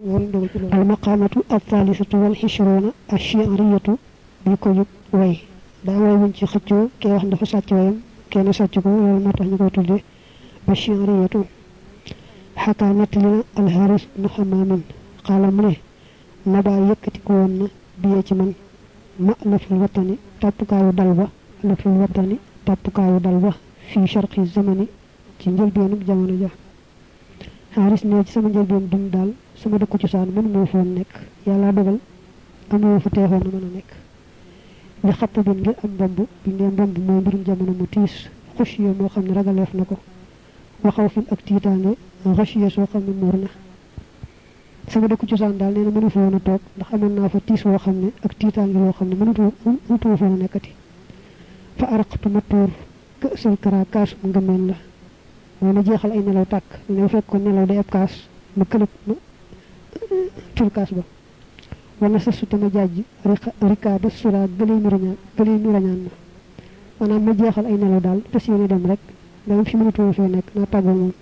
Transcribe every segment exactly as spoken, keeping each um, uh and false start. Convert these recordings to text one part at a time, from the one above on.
المقامة الثالثة والعشرون الشعرية بكل وي دا way wuñ ci xëccu ke wax dafa sàcc wayam kenn sàcc ko loolu moo tax ñu koy tudde ba shi'riyatu xakaa nettali na alharis nu xamaamin xaala mu ne nabaa yëkkati ko woon na biye ci man ma laful watani tàppukaayu dal ba laful watani tàppukaayu dal ba fii sharqi zamani ci njëlbeenub jamono ja haris ne ci sama njëlbeen dund daal sama dëkku cosaan mën moo foon nekk yàlla dogal amoo fa teexoon na mën a nekk li xapp bin ngir am mbomb bi ne mbomb mooy mbirum jamono mu tiis xushiya moo xam ne ragaleef na ko waxaw fin ak tiitaange xushiya soo xam ne muur na sama dëkku cosaan daal nee na mënu fa woon a toog ndax amoon naa fa tiis woo xam ne ak tiitaange woo xam ne mënutu mënutu fa woon a nekkati fa araqtu ma tuur kësal kara kaas mu ngëmeen la mooy ma jeexal ay nelaw tàkk ne fekk ko nelaw day ab kaas ma këlëb ma tur kaas ba wala sa su tama jajj rika ba sura gëlé mi rañaan gëlé mi rañaan na maanaam ma jeexal ay nelaw daal te yéene dem rek dama fi mënatu fee nekk naa tàggoo moom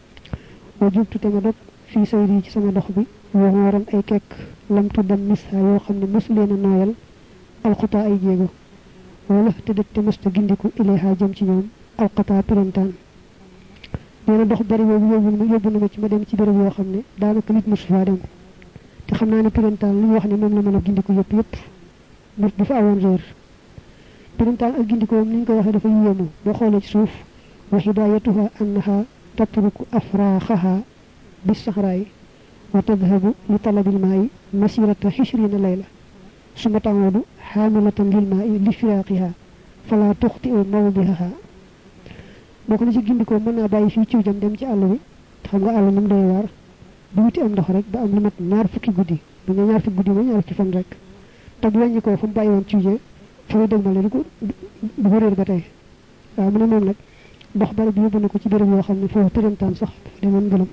wa jubtu te ma dog fii sayri ci sama dox bi woo waran ay kekk lam tuddam misa yoo xam ne mës leen a nooyal alxutaa ay jéego wala te dëg te mësta gindiku ilayha jëm ci ñoom alxutaa pirintaan nee na dox bari boobu yóbbu yóbbu na ma ci ma dem ci béréb yoo xam ne daanaka nit mësu faa dem te xam naa ne pirintaan li ñu wax ne moom la mën a gindiku yëpp yëpp bu dafa awoon réer pirintaan ak gindikoom ni ñu ko waxee dafa yéemu boo xoolee ci suuf wa hidayatuha annaha tatruku afraxaha bis saxraay wa tadhabu li talabil maayi masirata xishrina layla suma taawadu xaamilatan lil maayi li firaqiha fala tuxti u mawdihaha boo ko ne ci gindikoo mën naa bàyyi fii ciw jam dem ci àll bi te xam nga àll moom doy waar du wuti am ndox rek ba am lu mat ñaar fukki guddi bu ñu ñaar fukki guddi ba ñaar fukki fan rek te bu wàññi ko fu mu bàyyi woon ciwje fa muy dëgmale du ko du ko réer ba tey waaw mu ne moom nag dox bari bi yóbbu na ko ci béréb yoo xam ne foofu tërantaan sax demoon ngëlam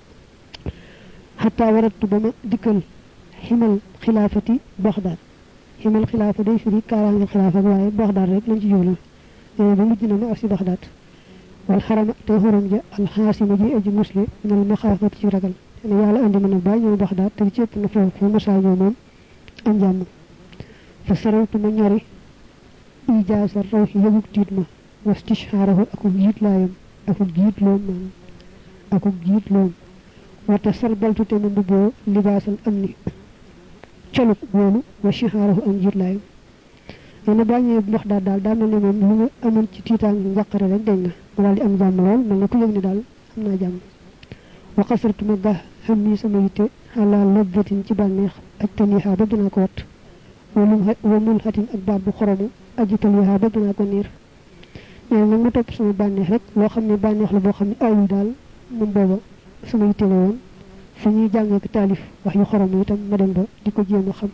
xataa waratu ba ma dikkal ximal xilaafati Baxdaad ximal xilaafa day firi kaaraange xilaafa waaye Baxdaad rek lañ ci jublu ba mujj na ma ak si Baxdaad wal xarama tey xorom ja alxaasima ji aji musle minal maxaafati ci ragal ne yàlla andi ma nag bàyyi ñëw Baxdaad te ci ëpp na foofu fu masaa ñëw moom am jàmm fa sarawtu ma ñori ijaasa raw xi yëgug tiit ma wastishhaarahu akub jiit laayam akub jiit loom maanaam akub jiit loom wate sarbaltu te ma mbubboo libaasal am ni colub woonu wa shihaarahu am jiit laayam nee na baa ñëwee Baxdaad daal daa mel ne moom lu nga amoon ci tiitaan njàqare rek dañ na ma daal di am jàmm lool mel ne ku yëg ne daal am naa jàmm wa xasartu ma gax xam ni sama yitte xalaa labbatin ci bànneex ak taniha ba dinaa ko wat wa mul xatin ak baat bu xoromu aji taniha ba dinaa ko niir nee nag ma topp sama bànneex rek loo xam ne bànneex la boo xam ne ayul daal moom booba sama yitte la woon fu ñuy jàngee ko taalif wax yu xoromu itam ma dem ba di ko jéem a xam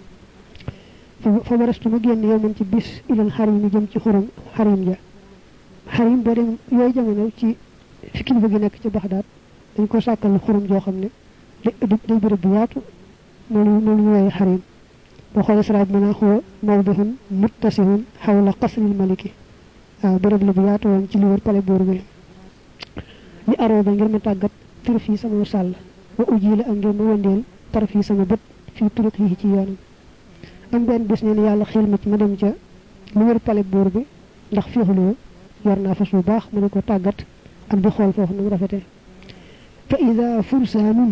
fa barastu ma génn yow man ci bis ilal xarim yi jëm ci xorom xarim ja xarim boo dem yooyu jamono ci fi kilifa gi nekk ci Baxdaad dañ ko sàkkal xorom joo xam ne day bërëb bu yaatu moolu moolu ñu wooye xarim boo xoolee saraaj mën a xoo mawdihun muttasihun xawla qasril maliki waaw bërëb la bu yaatu woon ci li wër pale buur bi li aroo ba ngir ma tàggat tur fii sama sàll wa uji la ak ngir ma wëndeel tar fii sama bët fii turuq yi ci yoonam am benn bés neen yàlla xel ma ci ma dem ca lu wër pale buur bi ndax féexuloo yor naa fas bu baax ma ne ko tàggat ak di xool foofu nu mu rafetee fa ida fursaanun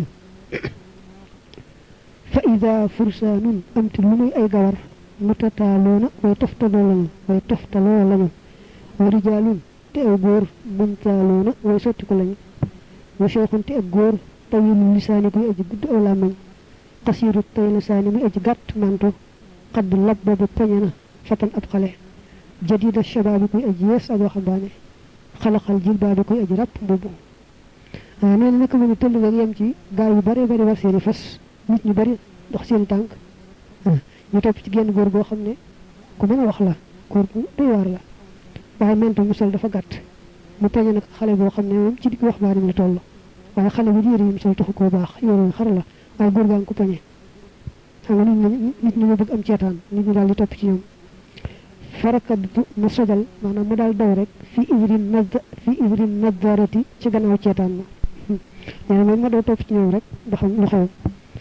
fa ida fursaanun am ti lu muy ay gawar mutataloona way toftaloo lañu way toftaloo lañu wa rijaalun te ay góor muntaloona way sotti ko lañu wa cheikhun te ak góor tawilu lisaani kuy aji gudd aw làmmiñ xasiiru tay lisaani muy aji gàtt manto xadd lab boobu poñe na fatan ab xale jadida shabaabi kuy aji yees ak waxambaane xalaxal jil baabi kuy aji ràpp boobu waaw nee na naka mu ne tëll nga yem ci gaal yu bari bari war seeni fas nit ñu bari dox seeni tànk ñu topp ci genn góor boo xam ne ku mën a wax la góor bu doy waar la waaye mentu mu sol dafa gàtt mu poñe nag xale boo xam ne moom ci digg wax baani la toll waaye xale bi yére yi mu sol taxu koo baax yére xar la waaye góor gaa ngi ko poñe xam nga nit ñi nit ñi bëgg am ceetaan nit ñi daal di topp ci ñoom farakadtu ma sojal maanaam mu daal daw rek fi ibrin nad fi ibrin nadarati ci gannaaw ceetaan ma nee na moom ma daw topp ci ñoom rek ba xam lu xew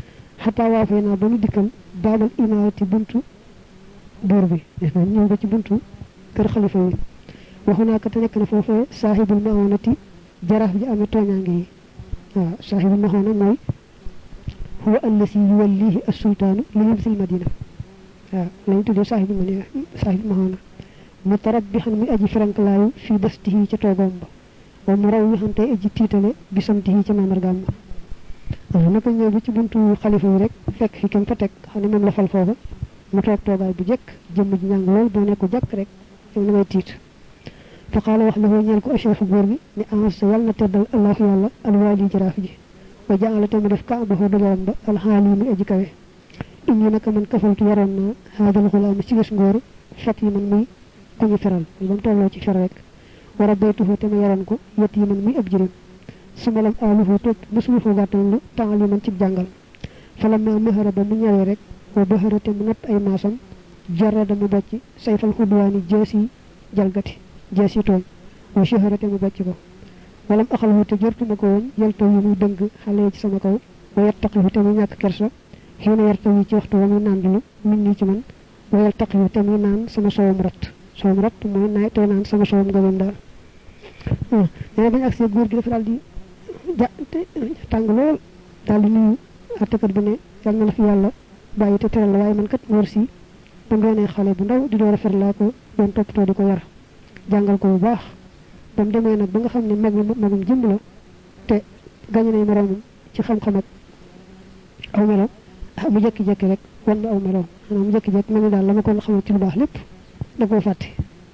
xataa waafee naa ba mu dikkal baabal imaarati buntu buur bi ñëw ba ci buntu kër xalifa yi waxu naa ko te nekk na foofee saahibul maonati jaraaf ji amee tooñaange yi waaw saahibul maona mooy huwa allasi yuwallihi as-sultaanu li yumsil madina waaw lañu tuddee saahibul madina saahibul maona mutarabbihan muy aji ferankalaayu fii bastihi ca toogoom ba wa mu raw yi xam tey aji tiitale bi samtihi ca mandargaam ba waaw naka ñëw bi ci buntu xalifa yi rek fekk fi kenn fa teg xam ne moom la fal foofa mu toog toogaay bu jekk jëmm ji ñàng lool boo nekku jàkk rek yow na ngay tiit fa qaala wax la ñeel ko achefu góor gi ne ansa yàlla na teddal allahu yàlla alwaali jaraaf ji wa jaala te mu def kaabahu dojaram ba alxaali muy aji kawe inni naka man kafaltu yaroon naa haadal xulaama ci gis ngóor fat yi man muy ku ñu feral ba mu tolloo ci fer rek war a baytuhu te ma yaroon ko yet yi man muy ab jirim suma lam aaluhu toog musuma foo gàttan lu temps li man ci jàngal fala ma mahara ba mu ñëwee rek wa bahara te mu natt ay maasam jarada mu bocc sayfal xudwaani jeesi jalgati jeesi tooñ wa shahara te mu bocc ko walam axalhu te jortuma ko woon yeltaw yi muy dëng xale ci sama kaw wa yattaqihu te muy ñàkk kersa xëy na yartaw yi ci waxtu wa muy nàndalu min nii ci man wa yaltaqihu te muy naan sama sowam rat sowam rat mooy naay tey naan sama sowam ngawam daal nee bañ agsee góor gi dafa daal di ja tàng lool daal di nuyu àttekat bi ne yàlla na la fi yàlla bàyyi te teral la waaye man kat ngóor si ba mu doonee xale bu ndaw di door a fer laa ko doon toppatoo di ko yar jàngal ko bu baax ba mu demee nag ba nga xam ne mag magum jëmb la te gañe nay moroomam ci xam-xam ak aw melo ah mu jékki-jékki rek wan na aw melo xanaa mu jékki-jékki mel ni daal la ma ko xamal ci lu baax lépp da koo fàtte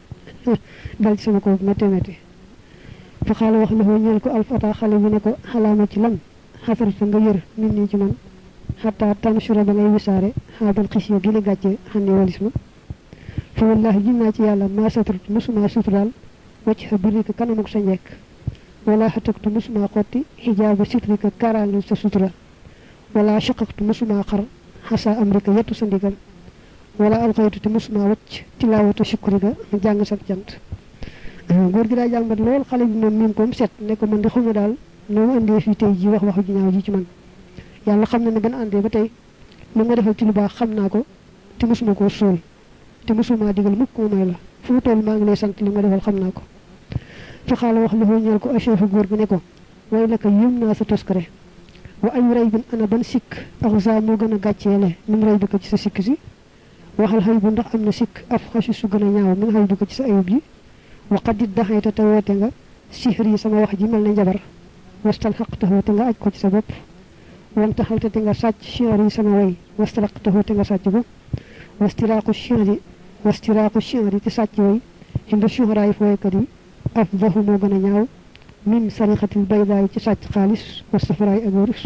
dal ci sama kaw métti métti fa xaala wax na ñeel ko alfata xale bi ne ko xalaama ci lan xasarta nga yër nit ñi ci man xataa tansura ba ngay wisaare xaabal xis ya gi li gàcce xam ne walis ma fa wallahi jim naa ci yàlla maa satrut musuma suturaal wacc xa birika kanamuk sa njekk wala xataktu musuma xotti xijaaba sitrika kaaraange sa sutura wala shaqaqtu musuma xar xasa amrika yettu sa ndigal wala alxaytu te musuma wacc tilaawata shukrika jàng sa jant góor gi daa jàmbat lool xale bi moom miim ko mu set ne ko man di xuma daal noo ma indee fii tey ji wax waxu ji ñaaw ji ci man yàlla xam na ne ban àndee ba tey lu nga defal ci lu baax xam naa ko te musuma koo suul te musuma digal mukk mu may la fu mu toll maa ngi lay sant li nga defal xam naa ko fa xaala wax la ñeel ko achefu góor gi ne ko way la ko yëm naa sa toskare wa ayu rey bin ana ban sikk ak za moo gën a gàcceele min rey bi ko ci sa sikk si waxal xay bu ndax am na sikk af xasi su gën a ñaaw min xay bi ko ci sa ayub ji wa qadit daxayta te woote nga sixir yi sama wax ji mel na njabar wastal xaqtaxoo te nga aj ko ci sa bopp wanta xalta te nga sàcc chiar yi sama way wastalaqtaxoo te nga sàcc ko wastiraaku chiar yi wastiraaku chiar yi te sàcc way inda suharaay fooykat yi afdahu moo gën a ñaaw min sarixatil baydaay ci sàcc xaalis wa safaraay ak wurus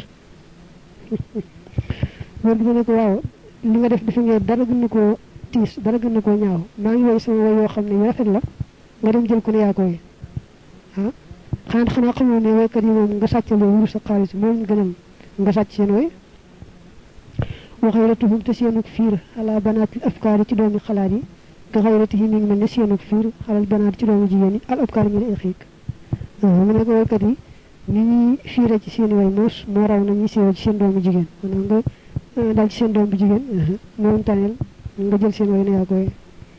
loolu dina ne ko waaw li nga def dafa ngeen dara gën na koo tiis dara gën na koo ñaaw maa ngi woy sama way yoo xam ne yu rafet la nga dem jël ko ne yaa koy ah xanaa xanaa xamoo ne waykat yi moom nga sàccalee wurus ak xaalis moo leen gënal nga sàcc seen way wa xayratuhum te seenug fiir ala banaatil afkaari ci doomi xalaat yi nga xayratihi mi ngi mel ne seenug fiir xalal banaat ci doomi jigéen yi al afkaar mi ne ay xiik mu ne ko waykat yi ni ñuy fiire ci seen way moos moo raw na ñuy siiwee ci seen doomu jigéen maanaam nga daal ci seen doom bu jigéen moom taneel nga jël seen way ne yaa koy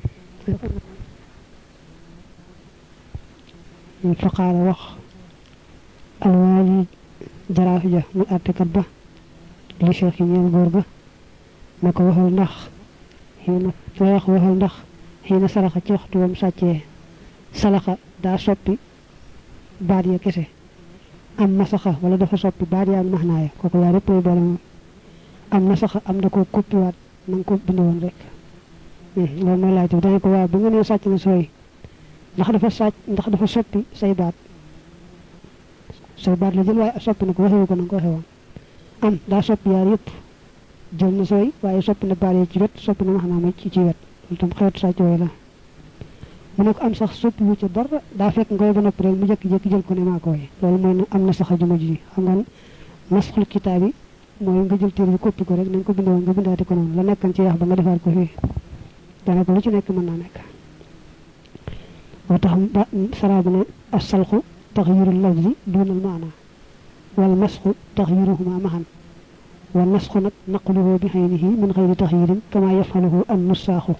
faqaala wax alwaali jaraaf ja muy àttekat ba li cheikh yi ñeel góor ga na ko waxal ndax xii na soo wax waxal ndax xii na salaxa ci waxtu wam sàccee salaxa daa soppi baat ya kese am masaxa wala dafa soppi baat ya ak maxnaaya kooku yaa répp boole moom am na sax am na ko koppiwaat na nga ko bind woon rek loolu mooy laajte bi danga ko waaw bi nga nee sàcc na sooy ndax dafa sàcc ndax dafa soppi say baat say baat la jël waaye soppi na ko waxewu ko na nga ko waxee woon am daa soppi yaar yëpp jël na sooy waaye soppi na baat yi ci wet soppi na maxnaa ma ci ci wet loolu tam xeetu sàcc wooy la mu ne ko am sax soppi wu ca dara daa fekk ngoy ba noppi rek mu jékki-jékki jël ko ne maa ko woy loolu mooy am na sax a juma ji xam nga nasxul kitaab yi mooy nga jël téere bi koppi ko rek nañ ko bindoon nga bindaati ko noonu la nekkan ci yax ba nga defaat ko fii dana ko lu ci nekk mën naa nekk moo tax saraa bi ne asalxu taxyiru lafzi duunal maana wal masxu taxyiruhuma maxan wa nasxu nag naqluhu bi xaynihi min xayri taxyirin kama yafaluhu an nusaaxu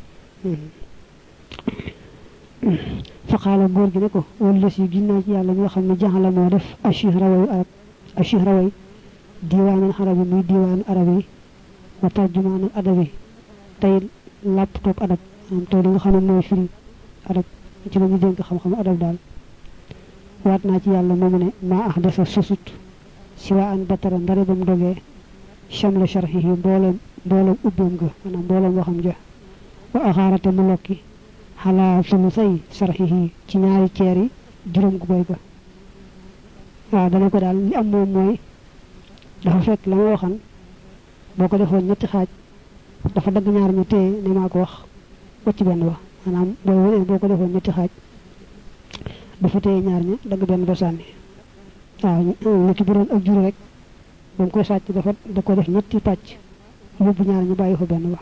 fa qaala góor gi ne ko wala si ginnaaw ci yàlla mi nga xam ne jaxala moo def ashihra wayu arab ashihra way diiwaanal arab yi muy diiwaan arab yi wa tarjumaanal adab yi tey làpp toog adab am tey li nga xam ne mooy firi adab ci la ñu dénk xam-xam adab daal waat naa ci yàlla moomu ne maa ax dasa sosut si waa an batara ndare ba mu dogee chamle charxi yi mbooleem mbooleem ubbeem ga maanaam mbooleem waxam ja wa axaarate mu lokki xalaa sulu say charxi yi ci ñaari ceer yi juróom gu boy ga waaw dana ko daal li am moom mooy dafa fekk la ma waxan boo ko defoon ñetti xaaj dafa dagg ñaar ñu téye ne maa ko wax wacc benn ba maanaam booy wone boo ko defoon ñetti xaaj dafa téye ñaar ña dagg benn ba sànni waaw ñu ki bu doon ak jur rek ba mu koy sàcc dafa da ko def ñetti pàcc yóbbu ñaar ñu bàyyi fa benn ba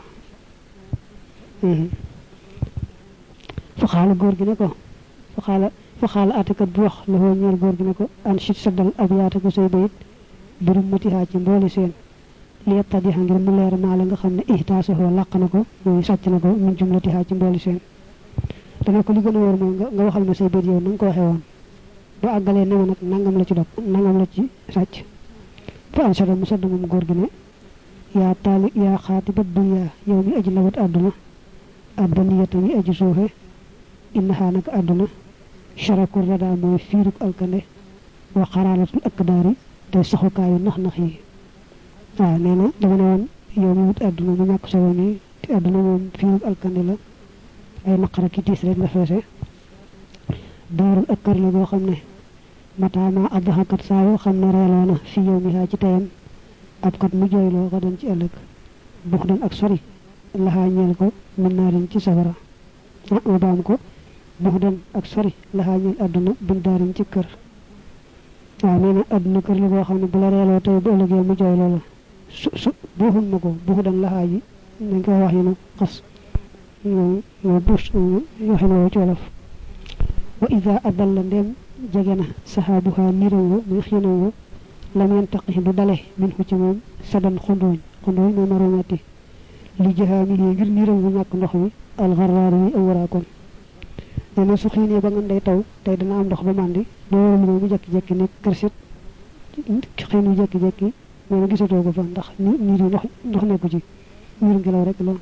fa xaala góor gi ne ko fa xaala fa xaala atekat bu wax la xoo ñeel góor gi ne ko an sit saddal ab yaata ko say bayit birum matihaa ci mboole seen li yettadixa ngir mu leer maa la nga xam ne ihtaasahoo làq na ko mooy sàcc na ko min jumlatihaa ci mboole seen dana ko li gën a wóor mooy nga waxal ma say bayit yow na nga ko waxee woon ba àggalee ne ma nag nangam la ci dog nangam la ci sàcc fa an sada mu sadd moom góor gi ne yaa taali yaa xaatibat dunya yow mi aji lawat àdduna addaniyata mi aji suufe innahaa naka àdduna charakur rada mooy fiiruk alkande wa xaraalatul akdaari te saxukaayu nax-nax yi waaw nee na dama ne woon yow mi wut àdduna mu ñàkk solo mi te àdduna moom fiiruk alkande la ay naqara ki tiis rek la feese daarul ak kër la boo xam ne mataama addaxakat saa yoo xam ne reeloona fi yow mi haa ci tayam ab kat mu jooyloo ko doon ci ëllëg bux doon ak sori laxaa ñeel ko mën naa rin ci safara ah ma baam ko bux doon ak sori laxaa ñeel àdduna bun daarin ci kër waaw nee na àdduna kër la boo xam ne bu la reeloo tey bu ëllëgee mu jooyloo la su su buuxun ma ko bux doon laxaa ji dañ koy wax yi na xas mo buus waxi na ci wolof wa ida adal la ndem jege na saxaabuha niram wa muy xiinam wa lam yantaqi du dale min fu ci moom sadan xundooñ xundooñ mooy maromati li jahaamihi ngir niram wu ñàkk ndox mi alxaraar yi aw waraakoon nee na su xiinee ba ngeen day taw tey dana am ndox ba màndi loolu moom mu jekki-jekki nekk kërsit xiin wu jekki-jekki nee na gisatoo ko fa ndax niir yi ndox ndox nekku ci niir ngelaw rek la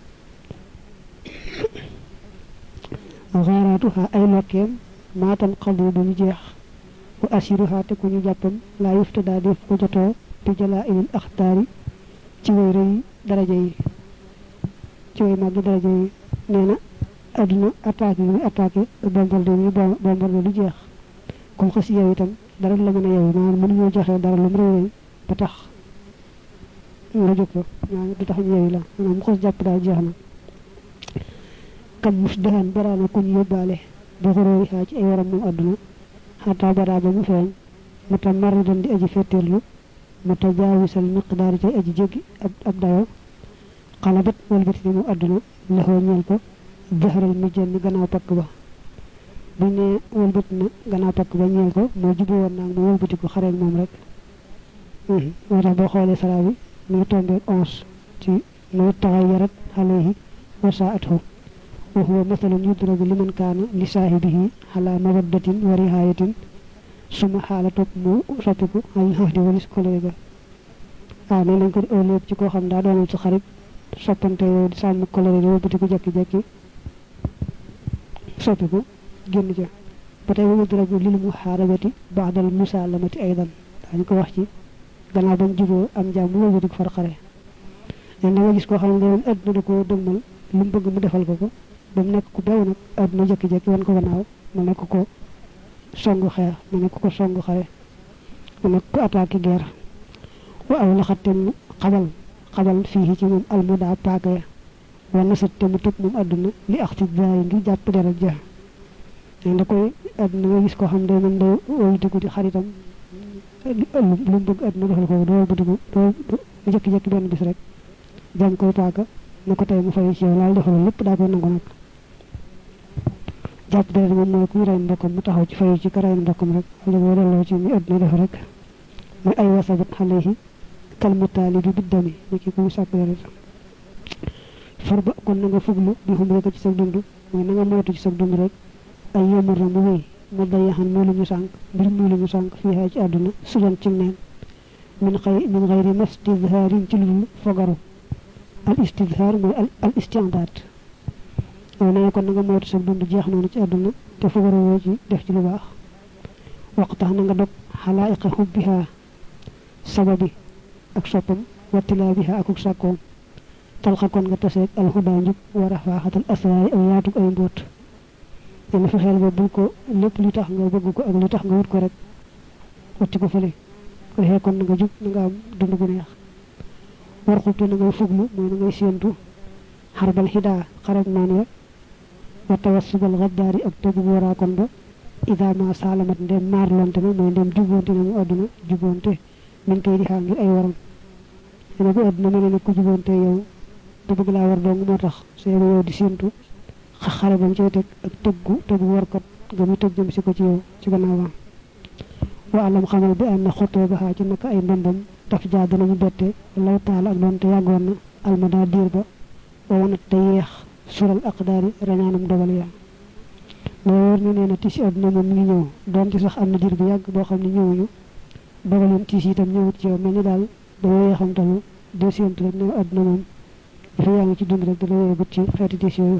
xaaraatuha ay lokkeem maatan xaldu bu ñu jeex wa asiruha te ku ñu jàppam laa yuftada def ko jotoo bi jalaa ilil axtaari ci way rëy daraja yi ci way màgg daraja yi nee na adduna attaque yi muy attaqué bombardé yi bombardé lu jeex comme xas yow itam dara la mën a yow maanaam mënuñoo joxe dara lu mu réy ba tax nga jóg fa ñaan du tax ñu yow la maanaam mu xas jàpp daal jeex na kam mus daxaan baraana ku ñu yóbbaale ba xuróori xaa ci ay waram moom adduna xataa baraa ba mu feeñ mu ta marri dan di aji fettirlu mu ta jaawisal miqdaari tey aji jéggi ab ab dayo xalabat walbati ni moom adduna laxoo ñeel ko jaxaral mi jenn gannaaw pakk ba buñ ne walbati na gannaaw pakk ba ñeel ko moo jubu woon naag mu walbati ko xareeg moom rek moo tax boo xoolee saraa bi mu ngi tombeeg onze ci mu taxay yarat alayhi wa saathu wa huwa mathalun yudrabu liman kaana li saahibihi ala mawaddatin wa rihayatin suma xaala topp mu soppiku al xafdi walis kolore ga waaw nee nañ ko di ëllëg ci koo xam daa doonal sa xarit soppante yow di sàmm kolore di wëlbatiku jekki-jekki soppiku génn ca ba tey wa yudrabu lil muxaarabati baadal musaalamati aydan daañu ko wax ci gannaaw bañ juboo am jàmm mu wëlbatiku far xare nee na nga gis koo xam ne doon adduna da koo dëgmal lu mu bëgg mu defal ko ko ba mu nekk ku bew nag adduna jekki-jekki wan ko gannaaw mu nekk ko songu xeex mu nekk ko songu xare mu nekk ko attaque guerre wa aw laxatte mu xabal xabal fii ci moom almuda paaka ya wa nasat te mu tëb moom adduna li axti daay ngir jàpp deret ja da koy adduna nga gis ko xam day mën day wëlbatiku di xaritam lu mu bëgg adduna defal ko doo wëlbatiku doo jekki-jekki benn bis rek jam koy paaka na ko tey mu fay ci yow laal defal lépp daa koy nangu nag jàpp deret moom mooy kuy rey mbokkam mu taxaw ci fayu ci ka rey mbokkam rek wala boo delloo ci mi adduna def rek mooy ay wasabat alayhi kalmutaali bi biddami ni ki kuy sàkk deret farba kon na nga fuglu bi xum rek ci sa dund mooy na nga moytu ci sa dund rek ay yomara mu wéy mu dayaxan muy lu ñu sànq mbir muy lu ñu sànq fii ci àdduna sudan ci neen min xay min xayri mastidhaarin ci lu fogaru al istidhaar mooy al istindaat yow nee kon na nga moytu sa dund jeex noonu ci àdduna te fogaru woo ci def ci lu baax waxtax na nga dog xalaayiqa xubbiha sababi ak soppam wattilaa biha akuk sàkkoom talxa kon nga taseeg alxudaa njub wa rafaaxatal asraari ak yaatug ay mbóot dana fexeel ba bul ko lépp li tax nga bëgg ko ak li tax nga wut ko rek watti ko fële ko defee kon na nga jub na nga am dund gu neex war xubte na ngay fuglu mooy na ngay séentu xarbal xidaa xarab naan ya wa tawassubal xaddaari ak tëgg waraakon ba ida ma salamat ndem maarlonte na mooy ndem jubboonte na mu àdduna jubboonte min koy di xaa ngir ay waram dina bu àdduna mel ne ku jubboonte yow te bëgg laa war dong moo tax seen yow di séentu xare bam cay teg ak tëggu tëggu warkat nga muy tëg jëm si ko ci yow ci gannaawam wa alam xamal bi am na xotoo ba xaa ci naka ay ndombam taf jaa danañu bette law taal ak doonte yàggoon na almada diir ba wa wanat te yeex sural aqdaari rañaanam dogal ya loolu war na nee na tiis àdduna moom mi ngi ñëw doon ci sax am na diir bu yàgg boo xam ne ñëwuñu dogalin tiis itam ñëwut ci yow mel ni daal dama yeexam talu doo séentu rek ne àdduna moom dafa yaa ngi ci dund rek dala yeegut ci xeeti tiis yooyu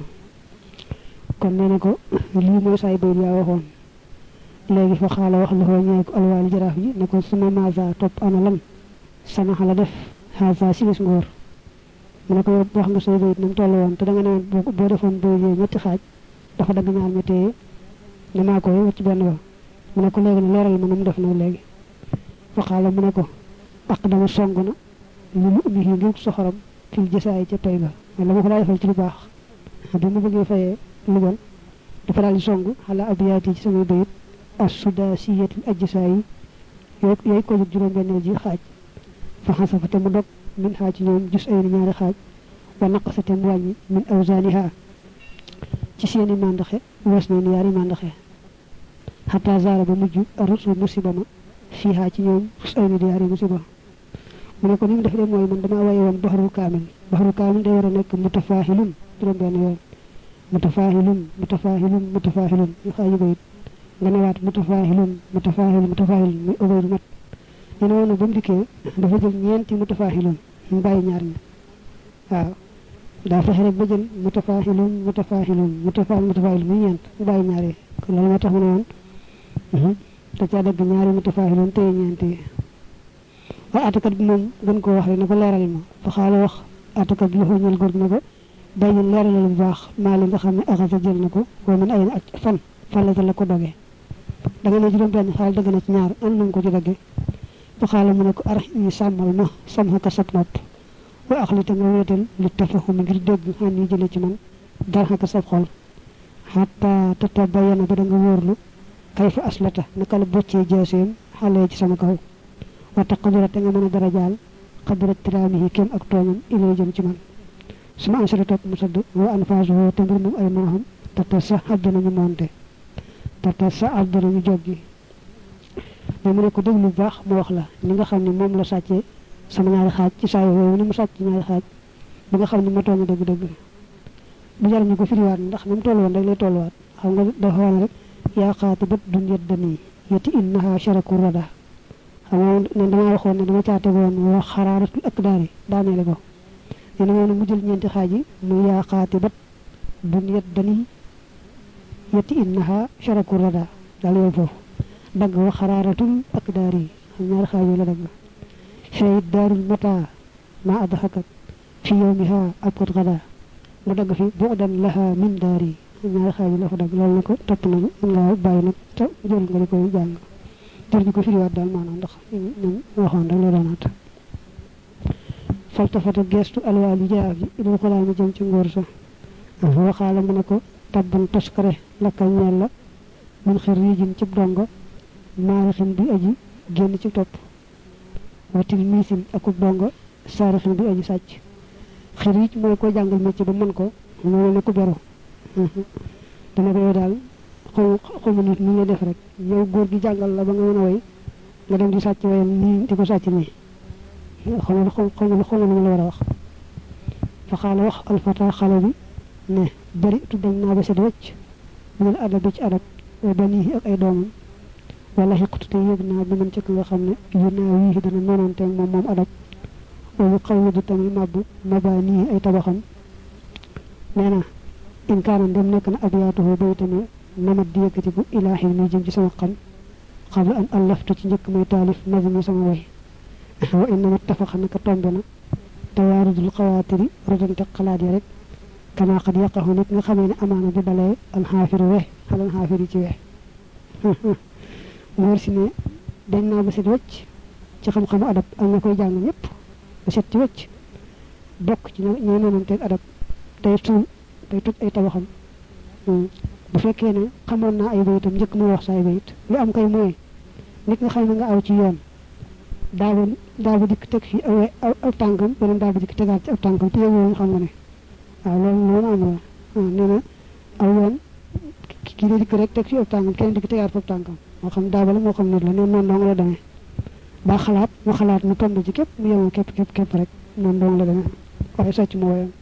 kon nee na ko lii mooy saay bayit yaa waxoon léegi fa xaala wax la xoo ñee ko alwaali jaraaf ji ne ko suma maasa topp ana lan sama xala def xaasa si bis ngóor mu ne ko wax nga say bayit nam toll woon te da nga ne boo defoon bayit yooyu ñetti xaaj dafa dagg ñaar ña téye ne maa koy wacc benn ba mu ne ko léegi ne leeral ma nu mu def na léegi fa xaala mu ne ko ak dama song na lu mu ummi ngir soxoram fil jësaay ca pay ga la ma ko daa defal ci lu baax bi ma bëggee fayee lu bon dafa daal di song xala abiyaati ci samay bayit as sudaasiyatil ajsaay yi yooyu yooyu ko jóg juróom-benneel ji xaaj fa xasafa te mu dog min xaaj ci ñoom gis ay ñaari xaaj wa naqasa te mu wàññi min awsaaniha ci seeni màndaxe wees na yaari màndaxe xataa zaara ba mujj rusu musiba ma fii xaa ci ñoom fus ay ni di yaari musiba mu ne ko ni mu def de mooy man damaa waye woon baxarul kaamil baxarul kaamil day war a nekk mutafaahilun juróom benn yoon mutafaahilun mutafaahilun mutafaahilun ñu xaaju bayit nga newaat mutafaahilun mutafaahilun mutafaahilun muy ubaydu mat ñu ne woon nag ba mu dikkee dafa jël ñeenti mutafaahilun mu bàyyi ñaar ñi waaw daa fexe rek ba jël mutafaahilun mutafaahilun mutafaahilun mutafaahilun muy ñeent mu bàyyi ñaar yi kon loolu moo tax mu ne woon te caa dagg ñaari mutafaahilun téye ñeent yi waaye atakat bi moom gën koo wax rek ne ko leeral ma fa xaala wax atakat bi la xooñal góor gi ne ko bàyyi leeralal bu baax maa li nga xam ne axasa jël na ko wa man ay na ak fan fan la ko dogee da nga ne juróom benn xaal dëgg na ci ñaar an nañ ko ci daggee fa xaala mu ne ko arax yi sàmmal ma sam ka sab nopp wa axli te nga wéetal li tafahum ngir dégg xan yi jële ci man dar xaka sab xol xataa tata bayana ba da nga wóorlu kay fa aslata naka la boccee jaaseem xale ci sama kaw wa taqadura te nga mën a darajaal xadra tiraamihi kem ak tooñam ilay jëm ci man su ma ansara topp mu sadd wa anfaasuhu te mbir moom ay nooxam tata sa ab danañu monte tata sa ab danañu joggi mais mu ne ko déglu bu baax mu wax la ni nga xam ne moom la sàccee sama ñaari xaaj ci saa yooyu ni mu sàcc ñaari xaaj bi nga xam ne ma tooñu dëgg-dëgg bu jar ñu ko firiwaat ndax ni mu toll woon rek lay tolluwaat xam nga dafa woon rek yaa xaatibat dun yaddanii yati innaha sharaku rada xam nga ne damaa waxoon ne dama caate woon wa xaraaratul akdaari daaneele ko nee na moom ne mu jël ñeenti xaaj yi mu yaa xaatibat dun yaddanii yati innaha sharaku rada daal yow foofu dagg wa xaraaratul akdaari xam ñaari xaaj yi la dagg shahid daarul mata ma adhakat fi yawmiha abkat gada mu dagg fi bu'dan laha min daari ñaari xaaj yi la fa dagg loolu na ko topp na mën ngaa bàyyi nag te jël nga di koy jàng jël ñu ko firiwaat daal maanaam ndax ñoom waxoon rek la doonaat faltafata gestu alwaal yi jaaf ji idul xolaa mi jëm ci ngóor sa waxaala mu ne ko tabban toskare lakkal ñeel la mun xir rijin cib dongo maarixin bi aji génn ci topp watil miisin akub dongo saarixin bi aji sàcc xir yi mooy ko jàngal métier ba mën ko loolu ne ku beru dana ko yow daal xaw xamu nit ni nga def rek yow góor gi jàngal la ba nga mën a way nga dem di sàcc wayam nii di ko sàcc nii xamul xamul xamul lu la war a wax fa xaala wax alfata xale bi ne bari tu dañ naa ba set wecc minal adabi ci adab wa banihi ak ay doomam wala xiqtu te yëg naa bi man ci nga xam ne yu naa wii dana noonanteeg moom moom adab wa yu xaw du tamit mabbu mabaanihi ay tabaxam nee na in kaana dem nekk na abiyaatuhu bay tamit namat di yëkkatiku ilaahi muy jëm ci sama xam xam la an allaftu ci njëkk may taalif nazmi sama way wa innama tafaxa naka tombe na tawaarudul xawaatiri rodante xalaat yi rek kama xad yaqaxu nit nga xamee ne amaana bu dalee alxaafiru we xalal xaafiri ci we ngóor si ne dañ naa ba set wecc ci xam-xamu adab ak ña koy jàng ñëpp ba set ci wecc bokk ci ñooy noonanteeg adab tey tuul tey toj ay tabaxam bu fekkee ne xamoon naa ay bayitam njëkk muy wax sa ay bayit lu am kay mooy nit nga xam ne nga aw ci yoon daaba daaba dikk teg fii aw aw tànkam beneen daaba dikk tegaat ci aw tànkam te yow xam nga ne waaw loolu loolu am la nee na aw yoon kii da dikk rek teg fii aw tànkam keneen dikk tegaat fa aw tànkam moo xam daaba la moo xam nit la neen noonu dong la demee ba xalaat mu xalaat mu tomb ci képp mu yemoo képp képp képp rek noonu dong la demee waaye socc mu woyam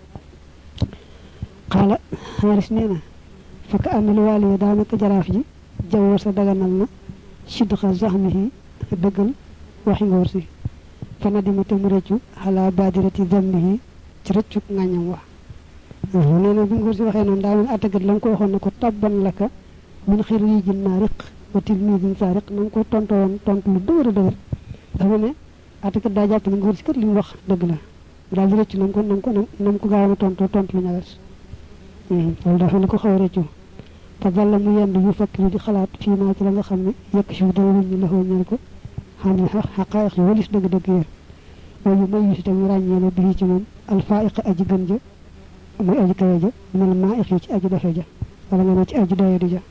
xaala xaaris nee na fakk ànd lu wàll yi daanaka jaraaf ji jawoo sa daganal na sidxa zaxmihi dëggal waxi ngóor si fa nadima te mu rëccu xalaa baadirati dammihi ci rëccuk ngàññam wax nee na bi ngóor si waxee noonu daa mel attagat la nga ko waxoon ne ko tabban laka min xirrijin naariq wa tilmiidin saariq na nga ko tonto woon tontu lu dëgër a dëgër dafa ne attagat daa jàpp ne ngóor si kat li mu wax dëgg la daal di rëccu na ko na ko na ko gaaw a tontoo tontu lu ñagas loolu dafa ne ko xaw a rëccu fa dalla mu yendu yu fakkiru di xalaat fii naa ci la nga xam ne yëkk si dana wuññi la xoo ñeel ko xam ne xaqaayiq yi walis dëgg-dëgg yéen loolu may yi si tamit ràññee la bii ci moom alfaayiq aji gën ja muy aji kawe ja mel maayiq yi ci aji dofe ja wala nga ne ci aji doye di ja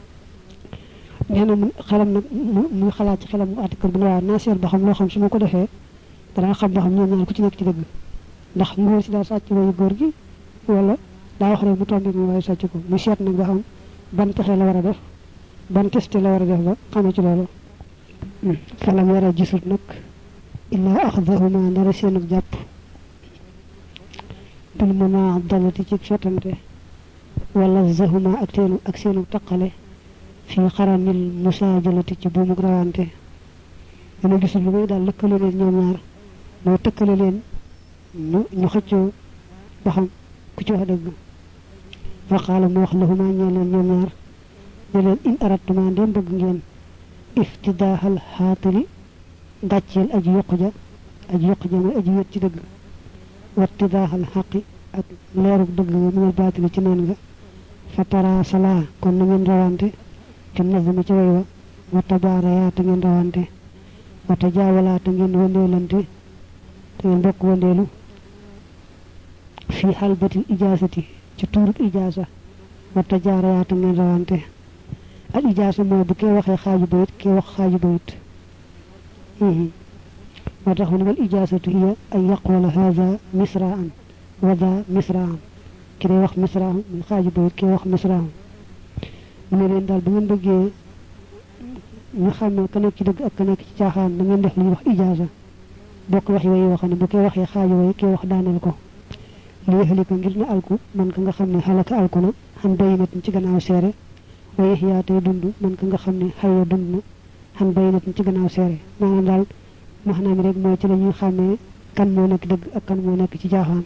nee na mu xelam nag muy xalaat ci xelam mu article bi ne waaw naa seet ba xam loo xam su ma ko defee danaa xam ba xam ñoom ñaar ku ci nekk ci dëgg ndax ngóor si daa sàcc wayu góor gi wala daa wax rek mu tombi mu waaye sàcc ko mu seet nag ba xam ban pexe la war a def ban test la war a def ba xamee ci loolu falam war a gisut nag illaa axdahuma ndara seenug jàpp bil muna dalati ci fetante wala zahuma ak teenu ak seenug taqale fii xaranil musaajalati ci buumug rawante dana gisul lu may daal lëkkale leen ñoom ñaar moo tëkkale leen ñu ñu xëccoo ba xam ku ci wax dëgg fa qaala mu wax lahuma ñeel leen ñoom ñaar ne leen in aratuma ndem bëgg ngeen iftidaaxal xaatili gàcceel aji yokku ja aji yokku ja mooy aji wét ci dëgg wattidaaxal xaqi ak leerug dëgg nga minal baatili ci neen nga fa tara salaa kon na ngeen rawante ci nazmi ci way wa wa tabaarayaa te ngeen rawante wa tajaawalaa te ngeen wëndeelante te ngeen bokk wëndeelu fii xalbatil ijaasati ci tuurub ijaasa wa tajaarayaa te ngeen rawante al ijaasa mooy bu kee waxee xaaju bayit kee wax xaaju bayit moo tax mu ne wal ijaasatu hiya an yaqula haza misraan wa da misraan ki day wax misraan muy xaaju bayit kee wax misraan mu ne leen daal bu ngeen bëggee ñu xàmmee ka nekk ci dëgg ak ka nekk ci caaxaan da ngeen def li ñuy wax ijaasa bokk waxi way yoo xam ne bu kee waxee xaaju way kee wax daaneel ko li yaxalika ngir na alku man ka nga xam ne xalaka alku na xam bayinatin ci gannaaw seere waaye xiyaatee dund man ka nga xam ne xayya dund na xam bayinatin ci gannaaw seere maanaam daal maxnaam rek mooy ci la ñuy xàmmee kan moo nekk dëgg ak kan moo nekk ci jaaxaan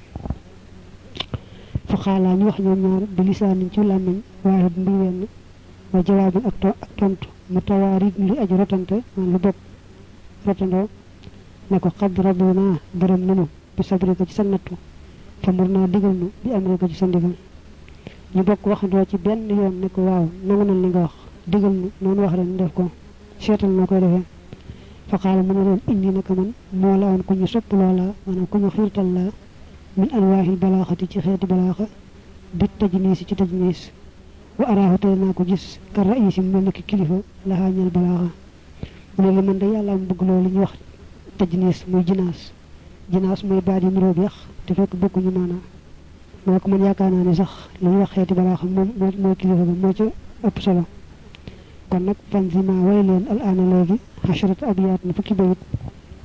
fa xaalaa ñu wax ñoom ñaar bi lisaanin ci làmmiñ waaye mbi wenn wa jawaabin ak to ak tontu mu tawaarit lu aju rotante man lu bokk rotandoo ne ko xad rabuna gërëm nanu bi sabri ko ci sa nattu fa mur naa digal nu bi amri ko ci sa ndigal ñu bokk waxandoo ci benn yoon ne ko waaw nangu nañ li nga wax digal nu noonu wax ren def ko seetal noo koy defee fa xaala mu ne leen indi naka man moo la woon ku ñu sopp loola maanaam ku ñu xiirtal la min anwaahil balaaxati ci xeeti balaaxa bit tajniisi ci tajniis wa araahu tey naa ko gis ka raïsi mu mel ni ki kilifa laxaa ñeel balaaxa mu ne la man de yàlla am bëgg loolu ñu wax tajniis muy jinaas jinaas mooy baat yi niroog yax te fekk bokkuñu maanaa moo ko man yaakaar naa ne sax li ñuy wax xeeti balaaxa moom mooy kilifa ba moo ca ëpp solo kon nag fanzima way leen al aana léegi xasharat abiyaat na fukki bayit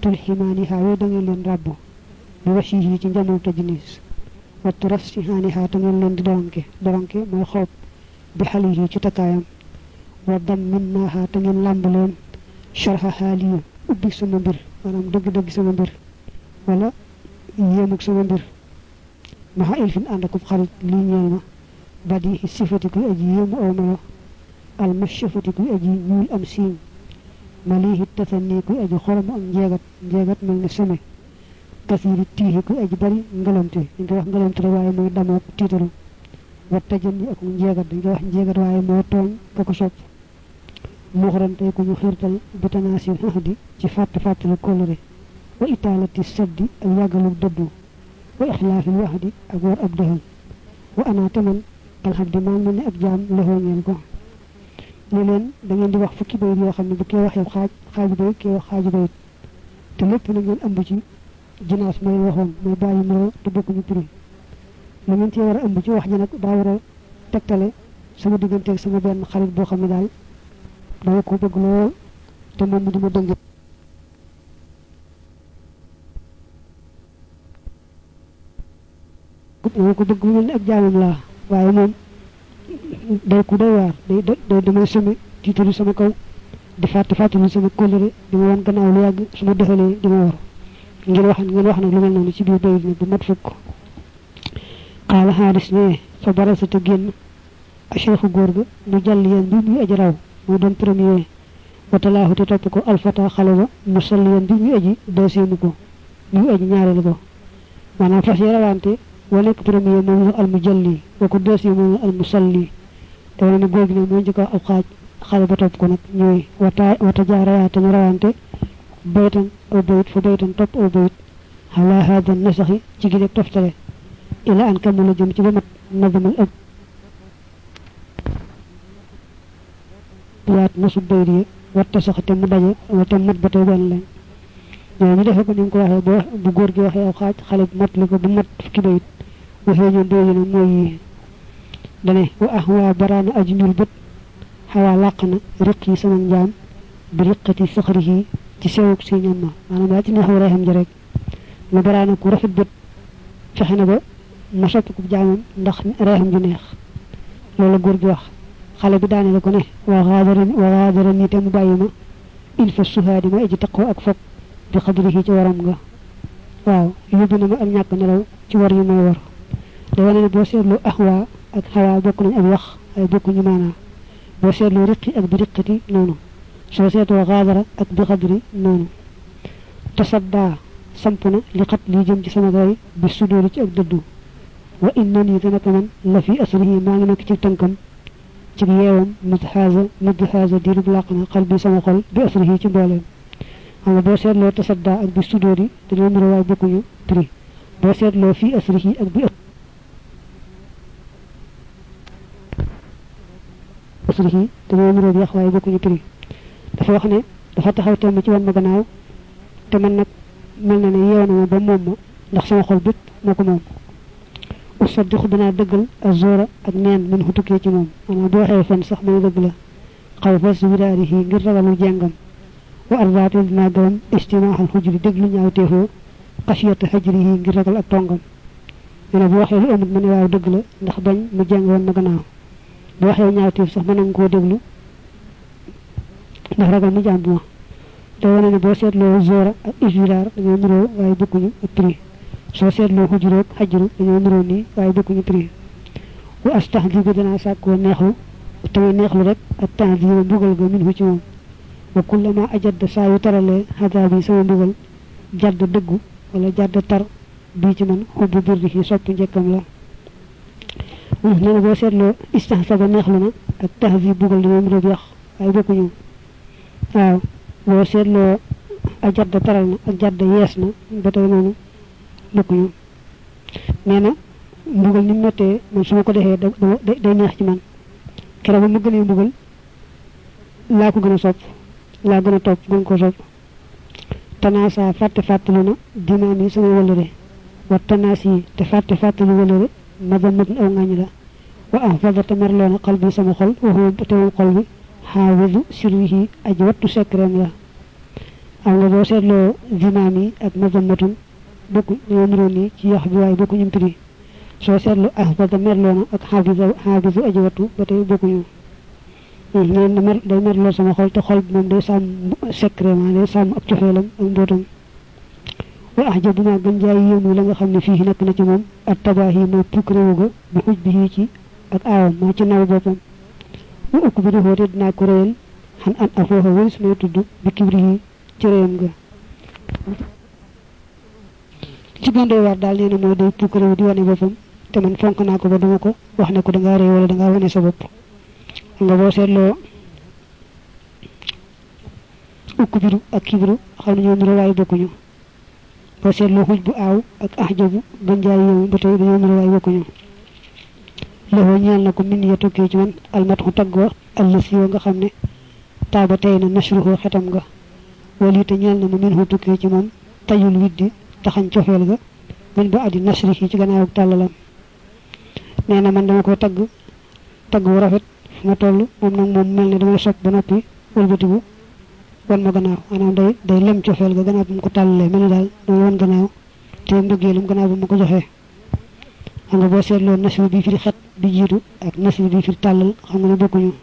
tulximaaniha yooyu da ngeen leen ràbbu bi wasi yi ci njamu tajnis wa turassihaaniha te ngeen leen di doranke doranke mooy xoob bi xali yi ci takkaayam wa damminnaha te ngeen làmb leen sharha xaaliya ubbi sama mbir maanaam dëgg-dëgg sama mbir wala yéemug sama mbir maxa ilfin ànd akub xarit lii ñeel ma badi sifati kuy aji yéemu aw melo almashafati kuy aji ñuul am siiñ malihi tasani kuy aji xoromu am njeegat njeegat mel ne seme kasiri tiixi kuy aji bari ngalamte dañ koy wax ngalamte rek waaye mooy damook tiitaru wa tajan yi ak njeegat dañ koy wax njeegat waaye moo tooñ ka ko sopp muxrante ku ñu xiirtal bitanaasil xaxdi ci fàtt fàttali kóllëre wa itaalati saddi ak yàggalu dëddu wa ixlaafil waxdi ak war ab dëxal wa ana taman alxab di maa mel ne ab jaam loxoo ngeen ko li leen da ngeen di wax fukki bayit yoo xam ne bu kee waxee xaaj xaaju bayit kee wax xaaju bayit te lépp na ngeen ëmb ci jinaas ma leen waxoon mooy bàyyi moro te bokkuñu prix la ngeen cee war a ëmb ci wax ji nag daa war a tegtale sama digganteeg sama benn xarit boo xam ne daal dama ko bëgg lool te moom mi di ma dëng dama ko bëgg mu mel ni ak jaamam laa waaye moom day ku doy waar day day damay seme tiitaru sama kaw di fàtte fàttali sama kóllëre di ma wan gannaaw lu yàgg su ma doxalee di ma war ngeen wax ngeen wax nag lu mel noonu ci biir bayit nag bu mat fukk xaala xaalis ne fa barasa te génn acheikhu góor ga mu jàll yéen bi muy aji raw moo doon premier watalaahu te topp ko alfata xale ba mu sall yéen bi muy aji deuxième ko muy aji ñaareelu ko maanaam fas yi rawante wa nekk premier moom al mujalli wa ko deuxième moom al musalli te wane ne góor gi nag moo njëkk ab xaaj xale ba topp ko nag ñooy wata wata jaarayaa te ñu rawante baytan aw bayit fa baytan topp aw bayit xalaa haadan nasaxi ci gi rek toftale ila an kamula jëm ci ba mat nadamal ëpp yaat nasu bayit yi watta sax te mu daje wata mat ba tey benn leen ñoo ñu defe ko ni mu ko waxee boo bu góor gi waxee aw xaaj xale bi motli ko bu mat fukki bayit waxee ñoom bayit yi nag mooy yi dane wa ah waa baraana aji ñuul bët xawaa làq na riq yi sama njaam bi riqati saxari yi ci sewuk si ñam ma maanaam daa ci neexaw reexam ji rek ma baraana ku rafet bët fexe na ba ma soppi ko jaamam ndax reexam ju neex loolu góor gi wax xale bi daane la ko ne wa xaadara wa xaadara nii te mu bàyyi ma il fa suhaadi ma aji taqoo ak foog bi xadrihi ci waram nga waaw yóbbu na ma ak ñàkk nelaw ci war yi may war da wane ne boo seetlu axwaa ak xawaa bokk nañ ak wax ay bokkuñu maanaa boo seetlu riqi ak bi riqati noonu soo seetoo xaadara ak bi xadri noonu tasaddaa samp na li xat lii jëm ci sama gay bi sudóori ci ak dëddu wa inna nii dana ko man la fi asrihi maa ngi nekk ci tënkam ci yeewam mud haza mud haza diirub làq na xal bi sama xol bi asrihi ci mbooleem xam nga boo seetloo tasaddaa ak bi sudóori dañoo nuroo waaye bokkuñu prix boo seetloo fii asrihi ak bi asrihi dañoo nuroo yax waaye bokkuñu prix dafa wax ne dafa taxaw temm ci wan ma gannaaw te man nag mel na ne yeew na ma ba moom ma ndax sama xol bépp moo ko moom usaddiqu dinaa dëggal azora ak neen min xutukkee ci moom maanaam boo waxee fen sax may dëgg la xaw fas widaarihi ngir ragalu jengam wa ardaate dinaa gërëm istimaaxal xujri déglu ñaaw teefoo xasiyata xajrihi ngir ragal ak tongam nee na bu waxee lu amut ma ne waaw dëgg la ndax bañ mu jeng woon ma gannaaw bu waxee ñaaw teef sax ma nangu koo déglu ndax ragal mu jàmb ma te wane ne boo seetloo zora ak iswidaar dañoo nuroo waaye bokkuñu ak prix soo seetloo xujuroog xajru dañoo nuroo nii waaye bokkuñu prix wa astahdibu danaa sàkkoo neexlu tamay neexlu rek ak tahdiba mbugal ga min hu ci moom wa kullama ajadda saa yu taralee xadaab yi sama mbugal jadd dëggu wala jadd tar bii ci man xubbu birri yi sopp njëkkam la nee na boo seetloo istahsaba neexlu na ak tahdib bugal dañoo nuroo yax waaye bokkuñu waaw boo seetloo ak jadd taral na ak jadd yees na ba tey noonu bokkuñu nee na mbugal ni mu mettee man su ma ko defee day neex ci man keroog ba mu gënee mbugal laa ko gën a sopp laa gën a topp gën ko sopp tanaasa fàtte fàttalu na dimaam yi sama wëllëre wa tanaas yi te fàtte fàttalu wëllëre madamat aw ngañ la wa ahfada te merloo na xal bi sama xol waxuma te moom xol bi xaawidu sirrihi aji wattu sekkereem la am nga boo seetloo zimaami ak mazammatun bokku ñoo niroo nii ci yax bi waaye bokku ñu prix soo seetlu ahfada merloona ak xaafisa xaafisu aji wattu ba tey bokkuñu neen na mer day merloo sama xol te xol bi moom day sàmm secrètement day sàmm ak cofeelam ak mbootam wa ahjabu ma gën jaay yéemu la nga xam ne fii nekk na ci moom ak tabaahi moo pukréwu ga bi xuj bi ci ak aawam maa ci naw boppam wa ukk bi di xóote dinaa ko réyal xan an afooxa wëris may tudd bi kibri yi ci réyam ga ci gën doy waar daal nee na mooy day pukréwu di wane boppam te man fonk naa ko ba duma ko wax ne ko dangaa réy wala dangaa wane sa bopp nga boo seetloo ukk biru ak kibru xam ne ñoo niroo waaye bokkuñu boo seetloo xuj bu aaw ak ahjabu gën jaay yéemu ba tey dañoo niroo waaye bokkuñu loxoo ñeel na ko min ya tokkee ci man almatxu taggoo allasi wa nga xam ne taaba tey na nashruhu xetam nga wali te ñeel na ma min hu tukkee ci moom tayul widdi taxañ cofeel ga min ba addi nashrihi ci gannaaw ak tàllalam nee na man dama ko tagg tagg wu rafet fu ma toll moom nag moom mel ne damay sopp ba noppi wëlbatiku wan ma gannaaw maanaam day day lem cofeel ga gannaaw bu mu ko tàllalee mel ne daal dama wan gannaaw te mbëggeelam gannaaw bu ma ko joxee xam nga boo seetloo nasri bi firi xet bi jiitu ak nasri bi firi tàllal xam nga ne bokkuñu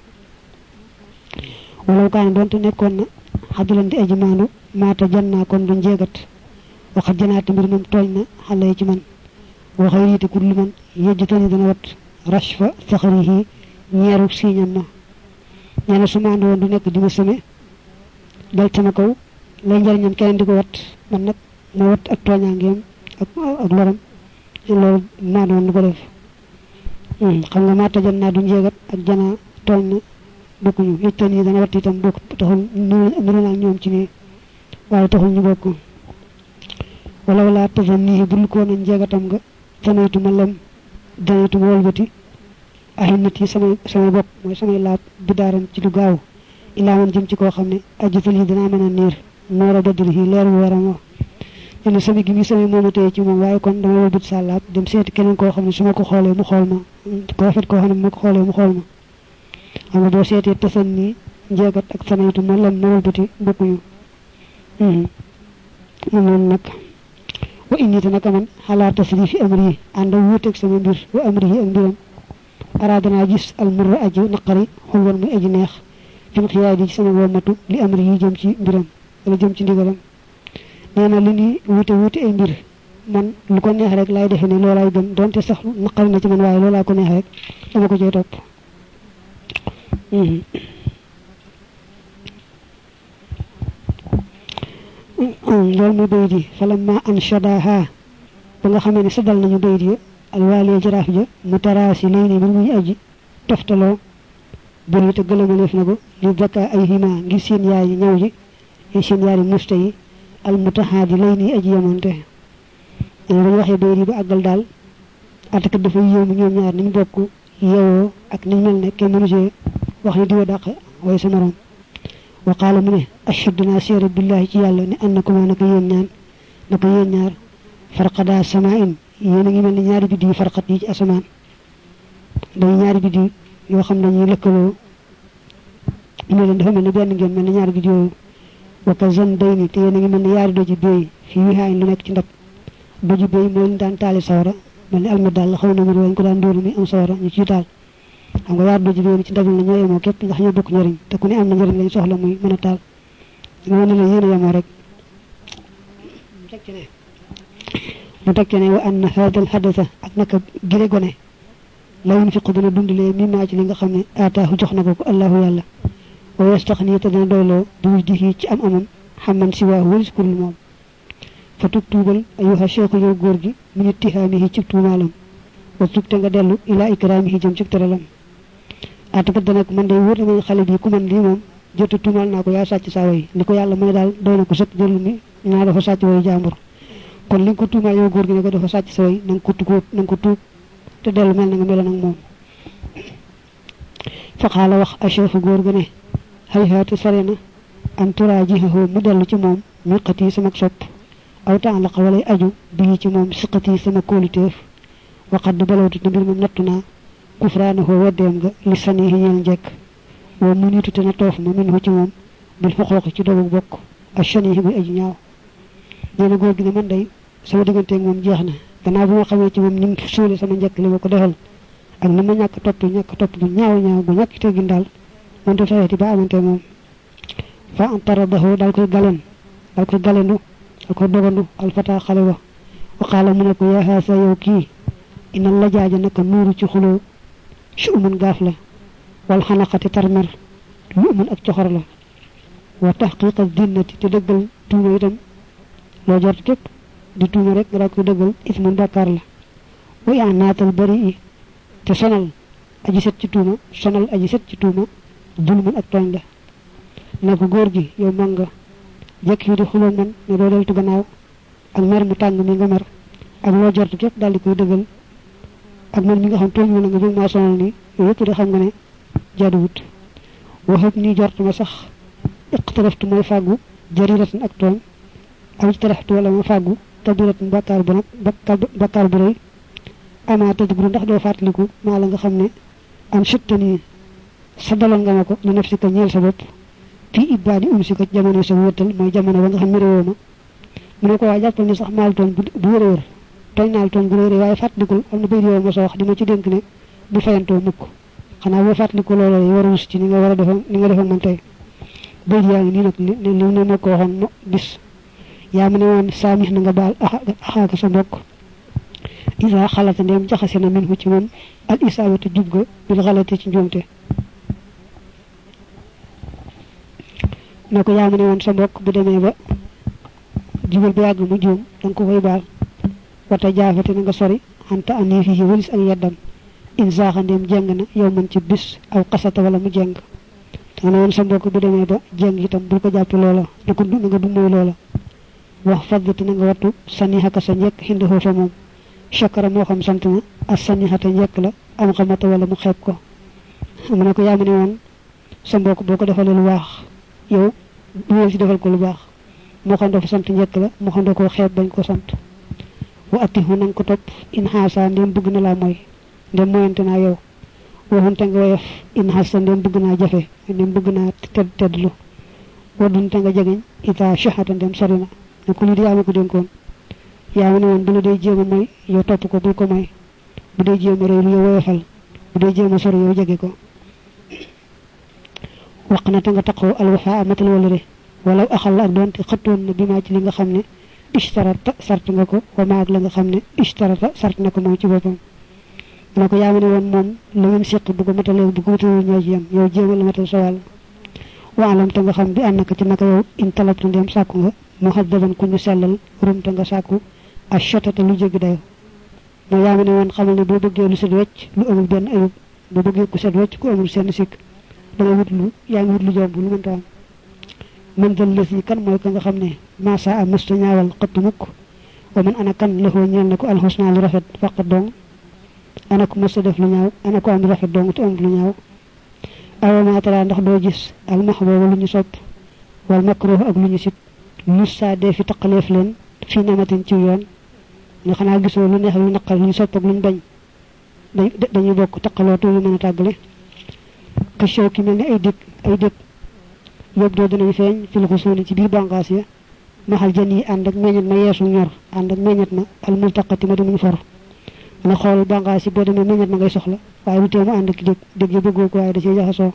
walaw kaane doonte nekkoon na xadalan di aji maandu maata jannaa kon du njeegat waxat janaate mbir moom tooñ na xale yi ci man waxay riite kur lu man yejjitani dana wat rashfa saxarihi ñeeru siiñam ma ñeena su maandu woon du nekk di ma sëme dal sama kaw lay njariñam keneen di ko wat man nag ma wat ak tooñaangeem ak ak loram loolu maandu woon du ko def xam nga maata jannaa du njeegat ak janaa tooñ na bokkuñu yejjitani yi dana wat itam bokk taxul nuru naa ñoom ci nii waaye taxul ñu bokk wala wala tasan nii bul ko na njeegatam nga sanaytu ma lem danaytu ma walbati ay nit yi samay samay bopp mooy samay laab bi daaram ci lu gaaw ilaa man jëm ci koo xam ne ajital yi danaa mën a niir noora badri yi leer bu waram wax ñene sami gi mi sami mooma téye ci moom waaye kon dama walbati sa laab dem seeti keneen koo xam ne su ma ko xoolee mu xool ma ko rafet koo xam ne bu ma ko xoolee mu xool ma xam nga boo seetee tasan nii njeegat ak sanaytu ma lem ma walbati bokkuñu moom nag wa inni te naka man xalaat tasrifi amri yi ànd ak wuuteeg sama mbir wa amri yi ak mbiram araadana gis al murra aji naqari xulwan muy aji neex fin xiyaay di ci sama womatu li amri yi jëm ci mbiram wala jëm ci ndigalam nee na li ni wuute wuute ay mbir man lu ko neex rek laay defe ne loolaay gëm donte sax naqari na ci man waaye loolaa ko neex rek dama ko cay topp loolu muy bayit yi falamma anshadaha ba nga xamee ne saddal nañu bayit yi alwaaliya jaraaf ja mu taraasi lay ni mbir muy aji toftaloo bur yi te gëlamaleef na ko li bakka ay hima ngir seen yaay yi ñaw ji y seen yaari musta yi al mutahaadi lay ni aji yamante dañu waxee bayit yi ba àggal daal atakat dafa yéemu ñoom ñaar niñ bokk yeewoo ak niñ mel ne kenn mënu see wax ni diwa dàq way sa morom wa qaala mu ne ashhadu naa seere billahi ci yàlla ne annakuma naka yéen ñaan naka yéen ñaar farqada samain yéen a ngi mel ni ñaari biddiw farqat yi ci asamaan dañu ñaari biddiw yoo xam ne dañuy lëkkaloo mu leen dafa mel ni benn ngeen mel ni ñaari biddiw yooyu wa ka zan day ni te yéen a ngi mel ni yaari doji béy fii wihaayin lu nekk ci ndab doji béy mooy ñu daan taali sawara mel ni almet daal la xaw na mu ko daan dóoru mi am sawara ñu ciy taal xam nga yaar doji béy ci ndab la ñoo yemoo képp ndax ñoo bokk njëriñ te ku ne am na njëriñ lañ soxla muy mën a taal nga ne la yéen a yemoo rek mu teg ci ne wa anna hadal hadasa ak naka gile gone la yunfiqu dana dundalee mimmaa ci li nga xam ne aataahu jox na ko ko allahu yàlla wa yastaxni te dana doyloo bi wujdihi ci am amam xamman si waahu walis kurul moom fa tub tuubal ayuha cheikhu yow góor gi min ittihaamihi ci tuumaalam wa tub te nga dellu ila ikraamihi jëm ci teralam atakat dana ko man day wóor na ma xale bi ku man lii moom jot tuumaal naa ko yaa sàcc saa way li ko yàlla mooy daal doy na ko sëkk jël mi naa dafa sàcc way jàmbur kon li nga ko tuumaal yow góor gi ne ko dafa sàcc sa way na nga ko tuub na nga ko tuub te dellu mel na nga meloon ak moom fa xaala wax a cheikhu góor ga ne hay haatu sare na an turaajihahu mu dellu ci moom miqati sama sopp aw taalaqa walay aju bii ci moom siqati sama kóoluteef waxat du balawtu te mbir moom nattu naa kufraanahu weddeem ga li sanihi ñeel njekk woo mu nitu te na toof ma min hu ci moom bil xoxooxi ci dogu bokk ashanihi bi aji ñaaw neena góor gi ne man day sama diggante ak moom jeex na gannaaw bu ma xamee ci moom ni mu suule sama njëkk li ma ko defal ak ni ma ñàkk topp ñàkk topp bu ñaaw ñaaw bu ñàkk teggin daal man du taweti ba amante moom fa antaradahu dal koy galen dal koy galendu dal koy dogandu alfata xale wa wa qala mu ne ko ya haasa yow kii inal la jaaja naka nuuru ci xuloo shu'mun gaaf la wal xanaqati tarmer lu'mun ak coxor la wa tahqiqa dinnati te dëggal tuuma itam loo jot képp di tuuma rek nga daa koy dëggal ismun bàkkaar la wa i'naatal bari te sonal aji set ci tuuma sonal aji set ci tuuma dulmun ak tooñ la ne ko góor gi yow man nga jekk yi di xuloo man ne doo deltu gannaaw ak mer mu tàng mi nga mer ak loo jort képp daal di koy dëggal ak man mi nga xam tooñ ma la nga jóg maa sonal nii yooyu yëpp de xam nga ne jaaduwut waxab nii jort ma sax iqtaraftu mooy fàggu jariratan ak tooñ aw iqtaraftu wala ma fàggu kabiratan bàkkaar bu nag bàkkaar bu rëy ama tadguru ndax doo fàttaliku maa la nga xam ne am suttanii sa daloon nga ma ko li nafsi ka ñeel sa bopp fii ibbaani um si ko jamono sa wéttal mooy jamono ba nga xam ne réewoo ma mu ne ko waa jàppal ni sax maal tooñ bu wér a wér tooñ naal tooñ bu réy waaye fàttalikul am na bay réew ma sa wax di ma ci dénk ne bu fayantoo mukk xanaa boo fàttaliku loolu war a wus ci ni nga war a defa ni nga defa man tey bay yaa ngi nii nag li li ne ma ko waxoon bis yaa ma ne woon saamix na nga baal axaaka sa mbokk isa xalata ndeem jaxase na min hu ci moom al isaabatu jub ga bil xalati ci njuumte ne ko yaa ma ne woon sa mbokk bu demee ba jubal ba yàgg mu juum danga ko koy baal wata jaafate na nga sori xanta ani fii walis ak yeddam in saaxa ndeem jeng na yow man ci bis aw xasata wala mu jeng danga ne woon sa mbokk bu demee ba jeng itam bul ko jàppe loola na ko na nga du mooy loola wax faddati na nga wattu sanixaka sa njekk xindahoo fa moom chakara moo xam sant na as sanixata njekk la am xamata wala mu xeeb ko mu ne ko yaa ma ne woon sa mbokk boo ko defalee lu baax yow duwel ci defal ko lu baax moo xam dafa sant njekk la moo xam da koo xeeb bañ ko sant wa atihu nanga ko topp in xaasa ndem bëgg na laa mooy ndem moyante naa yow waxunte nga woyof in xaasa ndem bëgg naa jafe ndem bëgg naa tedd teddlu waddunte nga jegeñ ita shahata ndem sori na ne ko lii di yaa ma ko dénkoon yaa ma ne woon bu la dee jéem a mooy yow topp ko bul ko mooy bu dee jéem a réylu yow woyofal bu dee jéem a sori yow jege ko wax na te nga taqoo alwafa matal wala re wala axal la ak doonte xëttoon na bi maa ci li nga xam ne ishtarata sart nga ko wa maa ak la nga xam ne ishtarata sart na ko moom ci boppam mu ne ko yaa ma ne woon moom la ngeen seq bu ko matalee bu ko matalee ñoo ci yam yow jéemal la matal sa wàll waalam te nga xam bi ànd ka ci naka yow in talabtu ndem sàkku nga mu xaddaban ku ñu sellal rum te nga sàkku ak chotata lu jéggi dayo moo yaa ma ne woon xamal ne boo bëggee lu set wecc lu amul benn ayub boo bëggee ku set wecc ku amul seen sikk da nga wut lu yaa ngi wut lu jomb lu mënta am man dal lës yi kan mooy ka nga xam ne masa a mësta ñaawal xëttu mukk wa man ana kan la xoo ñeel na ko alxusna lu rafet faqat dong ana ko mësta def lu ñaaw ana ko am lu rafet dong te am lu ñaaw awa maatala ndax doo gis al max booba lu ñu sopp wal makruh ak lu ñu sib lu saa dee fi taqaleef leen fii namatin ci yoon nga xanaa gisoo lu neex lu naqar lu ñu sopp ak lu ñu bañ dañuy bokk taqaloo tu yu mën a tàggale ka show ki mel ni ay dëkk ay dëkk yóbbu doo dinañ feeñ fil xusuuni ci biir bànqaas ya maxal jën yi ànd ak meññet ma yeesu ñor ànd ak meññet ma al multaqati ma dimuñ for mën a xool bànqaas yi boo demee meññet ma ngay soxla waaye lu tee mu ànd ak dëkk dëkk ya bëggoo ko waaye da ciy jaxasoo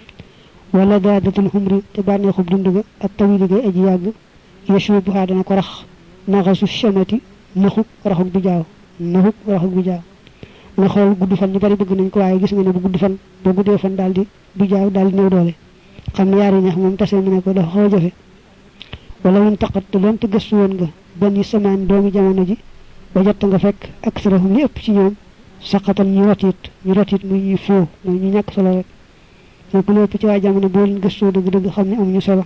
wala daadatul xumri te bànneexub dund ga ak tawili gay aji yàgg yeshu bu xaa dana ko rax naxasu chamati naxuk raxuk bi jaaw naxuk raxuk bi jaaw nga xool gudd fan ñu bari bëgg nañ ko waaye gis nga ne bu gudd fan boo guddee fan daal di bi jaaw daal di néew doole xam ne yaari ñax moom tase mu ne ko dafa xaw a jafe wala wun taqat te doon te gëstu woon nga ban yi samaan doomi jamono ji ba jot nga fekk ak sarahum li ëpp ci ñoom saqatan ñu rotiit ñu rotiit muy ñuy foo muy ñu ñàkk solo rek moo ko lépp ci waa jamono boo leen gëstoo dëgg-dëgg xam ne amuñu solo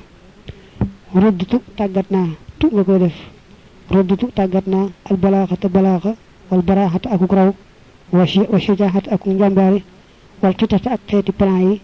rodditu tàggat naa tu nga koy def rodditu tàggat naa al balaaxata balaaxa wal baraaxata akuk raw wa shajaaxata akuk njàmbaari wal xitata ak xeeti plan yi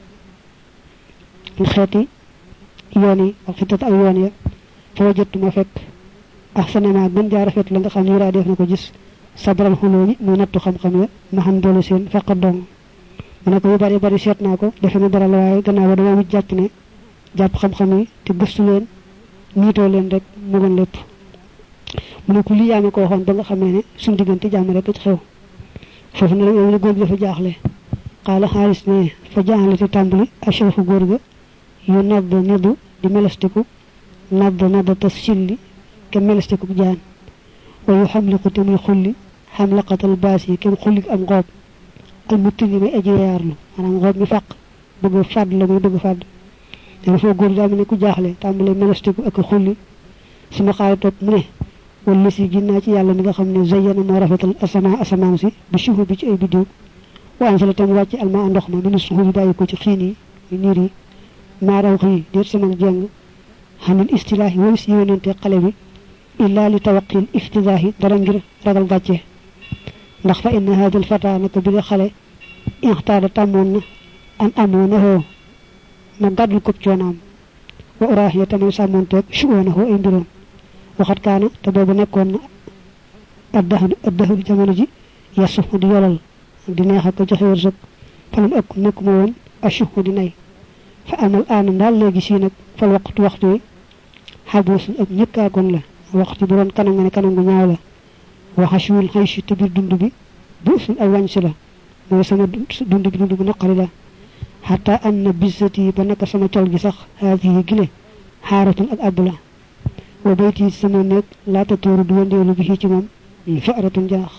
xeeti yoon yi wal xitata ak yoon ya foo jëttuma fekk ak sanama gën jaa rafet la nga xam ne yuraa def na ko gis sabral xuloo yi muy nattu xam-xam ya ma xam doole seen faqat dong mu ne ko yu bari bari seet naa ko defe na dara la waaye gannaaw ba dama wut jàpp ne jàpp xam-xam yi te gëstu leen niitoo leen rek mu gën lépp mu ne ko lii yaa ma ko waxoon ba nga xamee ne suñu diggante jàmm rek ci xew foofu ne yow la góor gi dafa jaaxle xaala xaalis ne fa jaaxle te tàmbali achefu góor ga yu nadd niddu di melastiku nadd nadd tas silli ke melastiku jaan wa yu xamliku te muy xulli xamlaqatal baas yi kem xulli am ngoob al mu tilli may aji yaarlu maanaam ngoob mi fàq bëgg fàdd la muy bëgg fàdd dana foo góor daa mu ne ku jaaxle tàmbale melastiku ak xulli suma xaari toog mu ne wala si ginnaa ci yàlla mi nga xam ne zayyana moo rafetal asama asamaan si bi suufu bi ci ay biddiw wa ansala tam wàcc alma ndox ma minu suufu bi bàyyi ko ci xiin yi niir yi maaraw xii déet sama jàng xamil istilaahi wala si yónente xale bi illaa li tawaqil iftidaahi dara ngir ragal gàcce ndax fa inna haadal fata naka bi nga xale ixtaada tàmmoon na an amoo na hoo ma gàddul ko coonaam wa uraax ya tamit sàmmoonteeg suwoona hoo ay mbiroom waxat kaana te boobu nekkoon na addaxu addaxu jamono ji yasu di yolal di neex ak joxe wërsëg falam ak nekk ma woon ashuhu di nay fa amal aana daal léegi sii nag fal waxtu waxtu wi xabuusun ak ñëkkaagoon la waxtu bu doon kanam nga ne kanam gu ñaaw la waxasuwul xay si te biir dund bi bu suñ ay wàñsi la mooy sama dund bi dund bu naqari la xataa am na bisati ba naka sama col gi sax haadihi gile xaaratun ak àbb la wa bayti sama nekk laata tóoru du wandeelu bi ci moom fa aratun jaax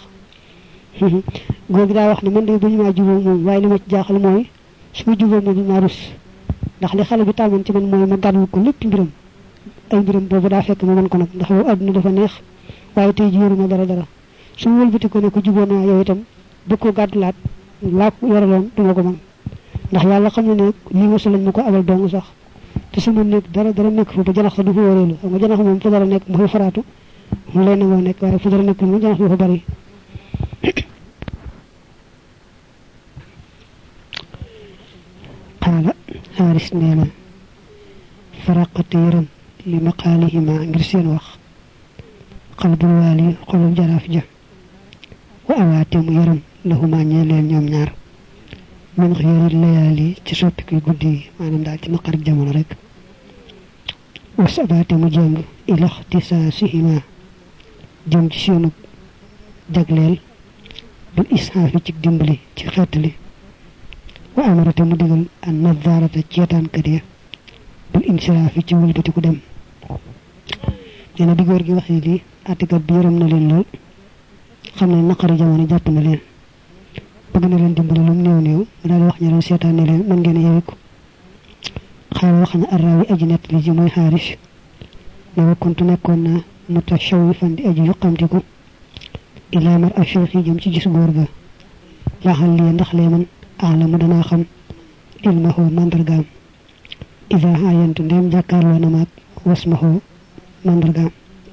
góor gi daa wax ne man de bu ñu maa jubóo moom waaye li ma ci jaaxal mooy su ma jubóo moom maa rus ndax li xale bi tàmmoon ci man mooy ma gàddu ko lépp mbiram ay mbiram boobu daa fekk ma mën ko nag ndax boobu àdduna dafa neex waaye tey ji yoruma dara dara su ma wëlbati ko ne ko jubóo naa yow itam bëgg ko gàddulaat laa ko yoraloon duma ko mën ndax yàlla xam ne ne lii mosu lañ ma ko abal dong sax te sama nekk dara dara nekk fa ba janax sa du fa wóoreelu xam nga janax moom fu dara nekk mu fa faraatu mu lay nangoo nekk waaye fu dara nekk mu janax bi fa bari xaala xaaris nee na faraqate yërëm li maqaalihima ngir seen wax xalbul waali xolub jaraaf ja wa awaate mu yërëm lahuma ñee leen ñoom ñaar min xëyri layaali ci soppiku guddi yi maanaam daal ci naqarik jamono rek wasabaate mu jëng ilaxtisaasihima jëm ci seenu jagleel bil ishaafi ci dimbali ci xeetali wa amarate mu digal an nazaarata ceetaankat ya bil insiraafi ci wëlbati ku dem nee na bi góor gi waxee lii àttekat bi yërëm na leen lool xam ne naqari jamono jàpp na leen bëgg na leen dimbali lu mu néew néew mu daal wax ña leen seetaan ne leen mën ngeen yewiku xaala wax na arraawi aji nettali ji mooy xaaris ne wa kuntu nekkoon naa mutashawifan di aji yuqamtiku ilaa mar a cheikh yi jëm ci gis góor ga laaxal lii ndax lee man aalamu danaa xam ilmahu mandargaam ida xaayantu ndéem jàkkaarloo na maag wasmahu mandargaam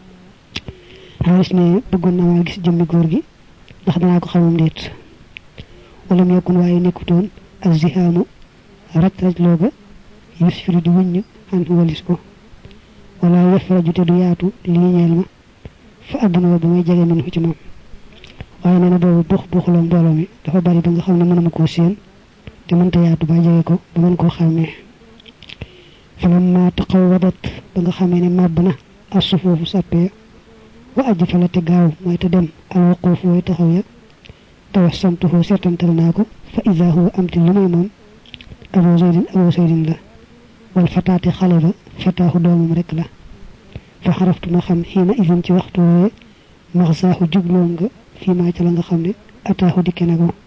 xaaris ne bëggoon na maa gis jëmmi góor gi ndax danaa ko xamam déet walam yakun waaye nekkutoon ak zihaamu raj raj looga yusfiru di wuññ xan walis ko wala yafraju te du yaatu lii ñeel ma fa adduna ba may jege min ci moom waaye nee na boobu buux buuxuloo mbooloo mi dafa bari ba nga xam ne mënuma koo séen te mënta yaatu ba jege ko ba mën koo xàmmee falamma taqawadat ba nga xamee ne màbb na asufoofu sàppee wa ajj fala te gaaw mooy te dem alwaqoof way taxaw ya tawassamtuhu seetantal naa ko fa ida huwa amti lu muy moom abo zaydin abo zaydin la wal fataati xale ba fataahu doomam rek la fa xaraftu ma xam xiina isin ci waxtu woowe maxsaahu jubloom nga fii maa ca la nga xam ne ataahu dikke na ko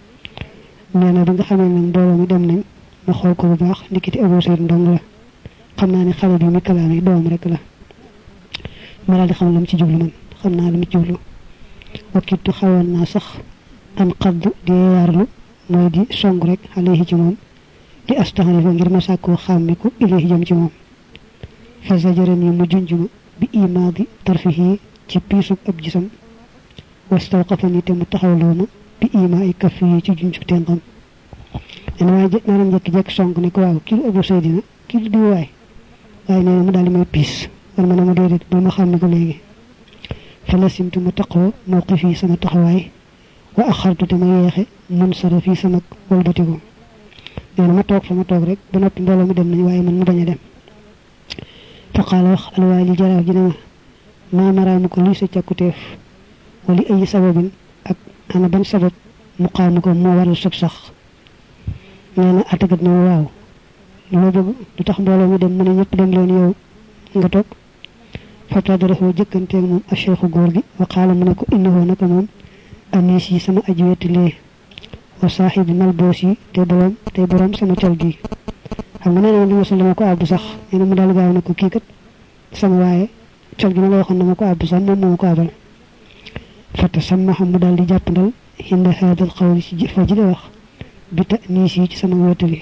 nee na ba nga xamee nag mbooloo mi dem nañ ma xool ko bu baax ndikiti abo zayd ndong la xam naa ne xale bi mi kalaami doomam rek la ma daal di xam lam ci jublu man xam naa la mu jublu wakkittu xawoon naa sax an xaddu di yaarlu mooy di song rek alayhi ci moom di astaxarifa ngir ma sàkkoo xàmmiku ilayhi jëm ci moom fa zajaran yi mu junjuma bi imaadi tarfihi ci piisub ab gisam wastawqafani te mu taxawloo ma bi ima ay kaf yi ci junjub tenqam nen waaye naa leen jekki-jekki song ne ko waaw kii Abu Saydina kii di waay waaye nee na mu daal di may piis wala ma ne ma déedéet ba ma xam ne ko léegi fa lasimtu ma taqoo mawqif yi sama taxawaay wa axartu te ma yeexe mun sara fii sama walbatiku nee na ma toog fa ma toog rek ba noppi mbooloo mi dem nañu waaye man ma bañ a dem fa qaala wax alwaali jaraaf ji ne ma maa maraamu ko luy sa càkkuteef wali ay sababin ak ana ban sabab mu xaamu ko moo waral sab sax nee na atagat na waaw loo bëgg lu tax mbooloo mi dem mu ne ñëpp dem leen yow nga toog fatadarahu jëkkanteeg moom a cheikhu góor gi wa qaala mu ne ko innahu naka moom anis yi sama aji wettilee wa saaxibi malboos yi te borom te borom sama col gi xam nga nee na li ma sol dama ko àbbu sax nee na mu daal gaaw ne ko kii kat sama waaye col gi ma la waxoon dama ko àbbu sax moom moo ma ko àbbal fata sama xam mu daal di jàppandal hinda haadal xawli ci fa ji de wax bi ta niis yi ci sama wettali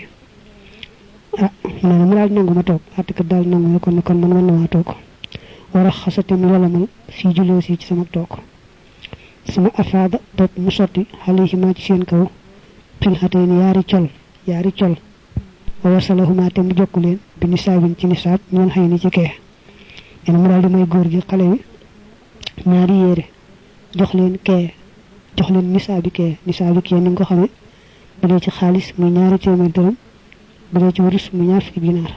ah mu ne mu daal nangu ma toog àttekat daal nangu kon kon man mën na maa toog war a xasate mu yolamal fii juloo si ci sama toog sama afaada topp mu sotti xalihima ci seen kaw xilxateen yaari col yaari col wa wasalahuma te mu jokku leen bi nisaabin ci nisaab ñoon xëy ni ci kee yéen mu daal di may góor gi xale wi ñaari yére jox leen kee jox leen nisaabi kee nisaabi kee ni nga ko xamee bu dee ci xaalis muy ñaari téeméer dërëm bu dee ci wurus mu ñaar fukki dinaar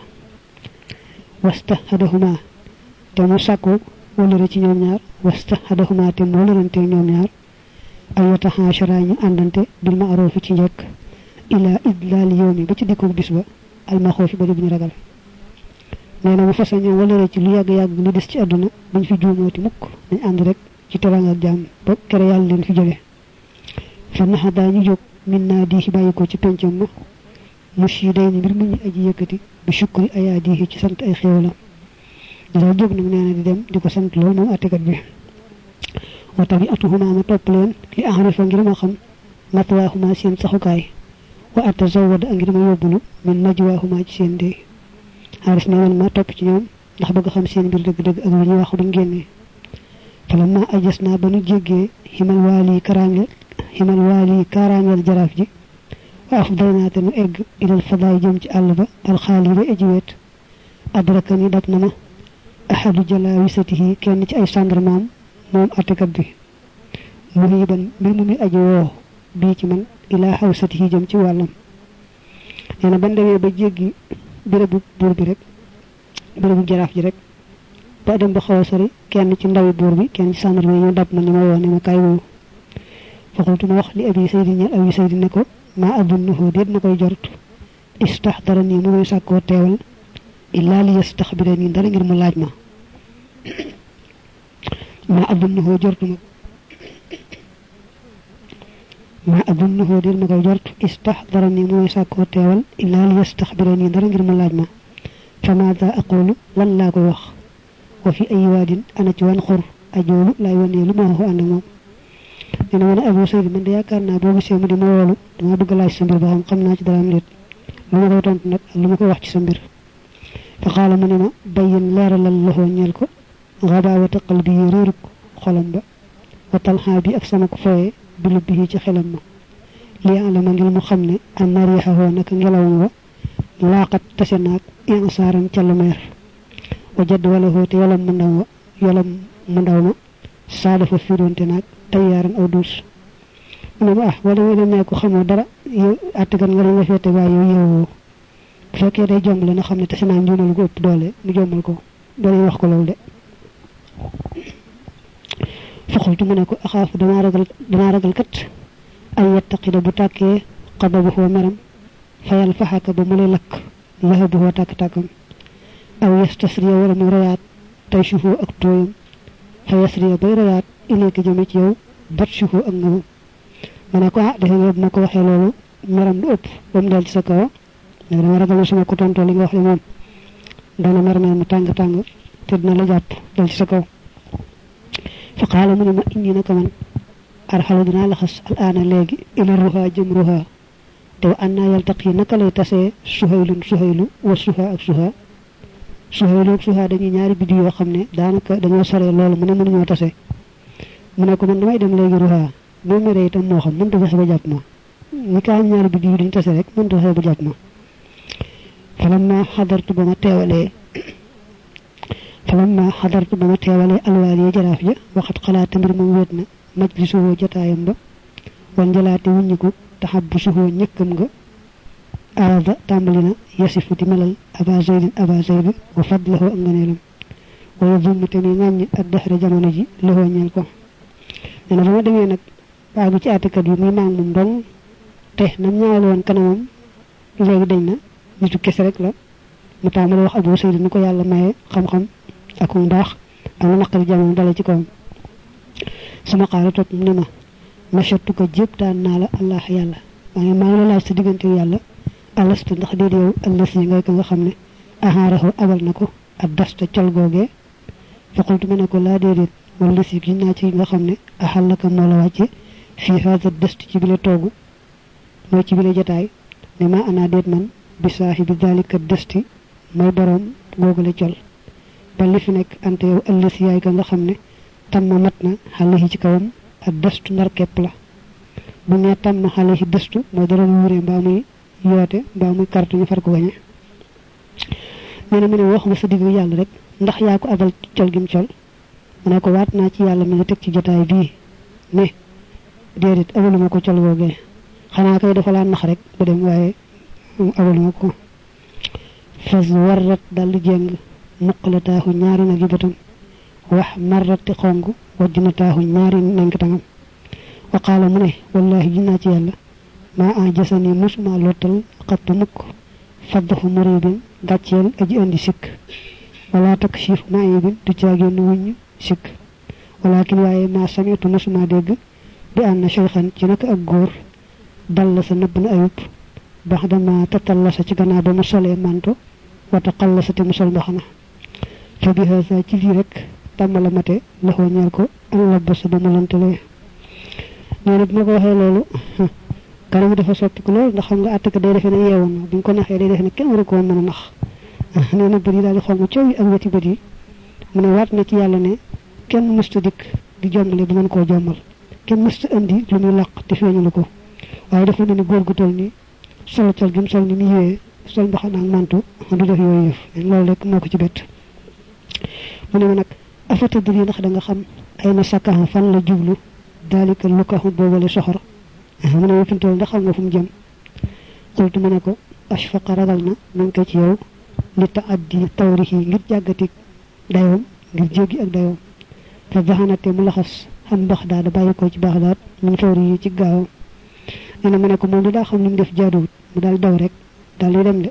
wasta hadahuma te mu sàkku wëlëre ci ñoom ñaar wasta hadahuma te mu wëlërante ñoom ñaar ay yataxaashara ñu àndante bil ma'rufi ci njëkk ila idlaal yawmi ba ci dikkug bis ba almaxoofi ba di bu ñu ragal nee na mu fasa ñoom wëlëre ci lu yàgg-yàgg li des ci àdduna buñ fi juumooti mukk nañ ànd rek ci teranga ak jàmm ba kere yàlla leen fi jële fa naxa daa ñu jóg min naa diixi bàyyi ko ci pencam ma mush yi day ni mbir mu ñu aji yëkkati bi sukkuri ayaa diixi ci sant ay xéewalam daal jóg nag nee na di dem di ko sant loolu moom attekat bi wa tabi'atuhuma ma topp leen li ahrifa ngir ma xam matwaahuma seen saxukaay wa atazawwada ngir ma yóbbulu min najwaahuma ci seen dee xaaris ne man ma topp ci ñoom ndax bëgg xam seen mbir dëgg-dëgg ak lu ñuy wax buñ génnee falamma ajas naa ba nu jéggee ximal waali karaange ximal waali kaaraangeel jaraaf ji wa afday naa te nu egg ilal fadaay jëm ci àll ba alxaali ba eji weet adraka ni dab na ma ahadu jalaawisatihi kenn ci ay sandarmaam moom attekat bi muhiban mbir mu muy aji woo bii ci man ilaa xawsatihi jëm ci wàllam nee na ban demee ba jéggi bérébu buur bi rek bérébu jaraaf ji rek ba dem ba xaw a sori kenn ci ndawi buur bi kenn ci sandarma yi ñu dab ma ni ma woo ni ma kaay woo faxultu ma wax li abi saydi ñeel abi saydi ne ko maa adunnahu déet na koy jort istaxdara nii mu muy sàkkoo teewal illaa li yastaxbira nii dara ngir mu laaj ma maa adunnahu jortu ma maa adunnahu déet na koy jort istaxdara nii mu muy sàkkoo teewal illaa li yastaxbira nii dara ngir mu laaj ma fa maada aqulu lan laa koy wax wa fi ay waadin ana ci wan xur ajoolu laay wanee lu ma waxu ànd ak moom nee na ma ne Abu Sayd man de yaakaar naa boo gisee mu di ma woolu dama bëgg laaj sa mbir ba xam xam naa ci dara am déet lu ma koy tontu nag lu ma koy wax ci sa mbir fa xaala mu ne ma bayyin leeralal loxoo ñeel ko xabaawata qalbi yi réeruk xolam ba wa talxaa bi ak sama ko foye bi lu bi ci xelam ma lii alama ngir mu xam ne an nariixahoo naka ngelawam wa laaqat tase naag insaaran ca lu meer wa jadd wala hoo te yolam mu ndaw wa yolam mu ndaw ma saa dafa fiidoonte naag tayyaaran aw duus mu ne ma ah wala wala nee ko xamoo dara yow àttegan nga la feete waaye yow yow bu fekkee day jombale na xam ne tase naa njuumal ko ëpp doole mu jombal ko doole wax ko loolu de faxultu mu ne ko axaafu danaa ragal danaa ragal kat ay yettaqida bu tàkkee xadabu xoo meram fayal faxaka ba mu lay lakk lahabu xoo tàkk-tàkkam aw yastasriya wala mu rayaat tay suufoo ak tooyam fa yasriya bay rayaat ilayka jëme ci yow bat suufoo ak ngëmam ma ne ko ah defe nga bu ma ko waxee loolu meram du ëpp ba mu dal ci sa kaw nag dama ragal na sama ko tontoo li nga wax li moom dana mer mer mu tàng-tàng te dina la jàpp dal ci sa kaw fa qaala mu ne ma indi naka man arxalu dinaa laxas al aana léegi ila ruha jëm ruha te wa an naa yaltaqi naka lay tasee suhaylun suhaylu wa suha ak suha suhaylu ak suha dañuy ñaari biddi yoo xam ne daanaka dañoo sore loolu mu ne mënuñoo tase mu ne ko man damay dem léegi ruha boo meree itam moo xam mënta fexe ba jàpp ma ñi ka am ñaari biddi yu duñ tase rek mënta fexe ba jàpp ma falamma xadartu ba ma teewalee falamma xadartu ba ma teewalee alwaal yi jaraaf ja waxat xalaat mbir moom wéet na majlisuhoo jotaayam ba wan jalaate wuññiku taxabbusuhoo ñëkkam nga aada tàmbali na yasifu di melal aba zaydin aba zayd wa fadlahu ak nganeelam waaye zummi te muy ŋàññ ak dexre jamono ji loxoo ñeel ko nee na ba ma demee nag baagu ci àttekat bi muy maag moom dong te nam ñaawal woon kanamam léegi dañ na nitu kese rek la mu tàmbali wax Abu Sayd ni ko yàlla maye xam-xam ak mbaax ak lu naqari jamono dale ci kawam sama xaala topp ni ma nachatu ko jéptaan naa la allah yàlla waaye maa ngi la laaj sa diggante yàlla alastu ndax déedéet yow allas yi ngay ko nga xam ne ahaaraxu abal na ko ak dasta col googee faqultu ma ne ko laa déedéet wala las yi naa ci nga xam ne axallaka moo la wàcce fii haada dast ci bile toogu mooy ci bile jataay ne ma ana déet man bi saaxibi dalika dasti mooy boroom googale col ba li fi nekk ante yow allas yaay ka nga xam ne tamma mat na xale yi ci kawam ak dëstu ndar képp la bu nee tamma xale yi dëstu mooy dara wuure mbaa muy yoote mbaa muy carte ñu far ko gañe nee na mu ne wax ma sa digg yàlla rek ndax yaa ko abal col gim col mu ne ko waat naa ci yàlla mi nga teg ci jotaay bii ne déedéet abaluma ko col googee xanaa kay dafa laa nax rek bu dem waaye abaluma ko fas warrat dal di jéng muqalataahu ñaari nag yi bëtam wax marrati xong wajjina taaxu ñaari nenk tangam wa qaala mu ne wallahi jinnaa ci yàlla maa a jasani musuma lottal xattu mukk faddaxu muribin gàcceel aji andi sikk wala takshiif naayibin du caagénn wuññ sikk walakin waaye maa samitu musuma dégg bi ànd na cheykhan ci naka ak góor dal la sa nëbb na ayub bax dama tattal la sa ci gannaaw ba mu solee manto wata xal la sa te mu sol mbaxana fa bi haasa ci lii rek tàmmala mate loxoo ñeel ko an la bés ba mu lantalee nee na bi ma ko waxee loolu kanam dafa soppi ko loolu ndax xam nga àtte ko day defee ne yeewoon na bi ñu ko naxee day defee ne kenn waru ko woon mën a nax nee na bët yi daal di xool ma coow yi ak weti bët yi mu ne waat na ci yàlla ne kenn mësta dikk di jommale bu mën koo jommal kenn mësta indi lu muy làq te feeñu ko waaye dafa ne ni góor gu toll ni solo col gi mu sol ni mu yéwee sol mbaxana ak mantu du def yooyu yëf loolu rek moo ko ci bett mu ne ma nag afatadri ndax da nga xam ay na sakkaxa fan la jublu daalika lukaxu boobale soxor mu ne ma fintool ndax xam nga fu mu jëm xultu mu ne ko ashfaqa ragal na nañ ko ci yow li taaddi tawrihi ngir jàggati dayoom ngir jéggi ak dayoom fa baxanate mu laxas xam baxdaad bàyyi ko ci baxdaad mun fawri yi ci gaawam nee na mu ne ko moom di daa xam ni mu def jaaduwut mu daal daw rek daal di dem de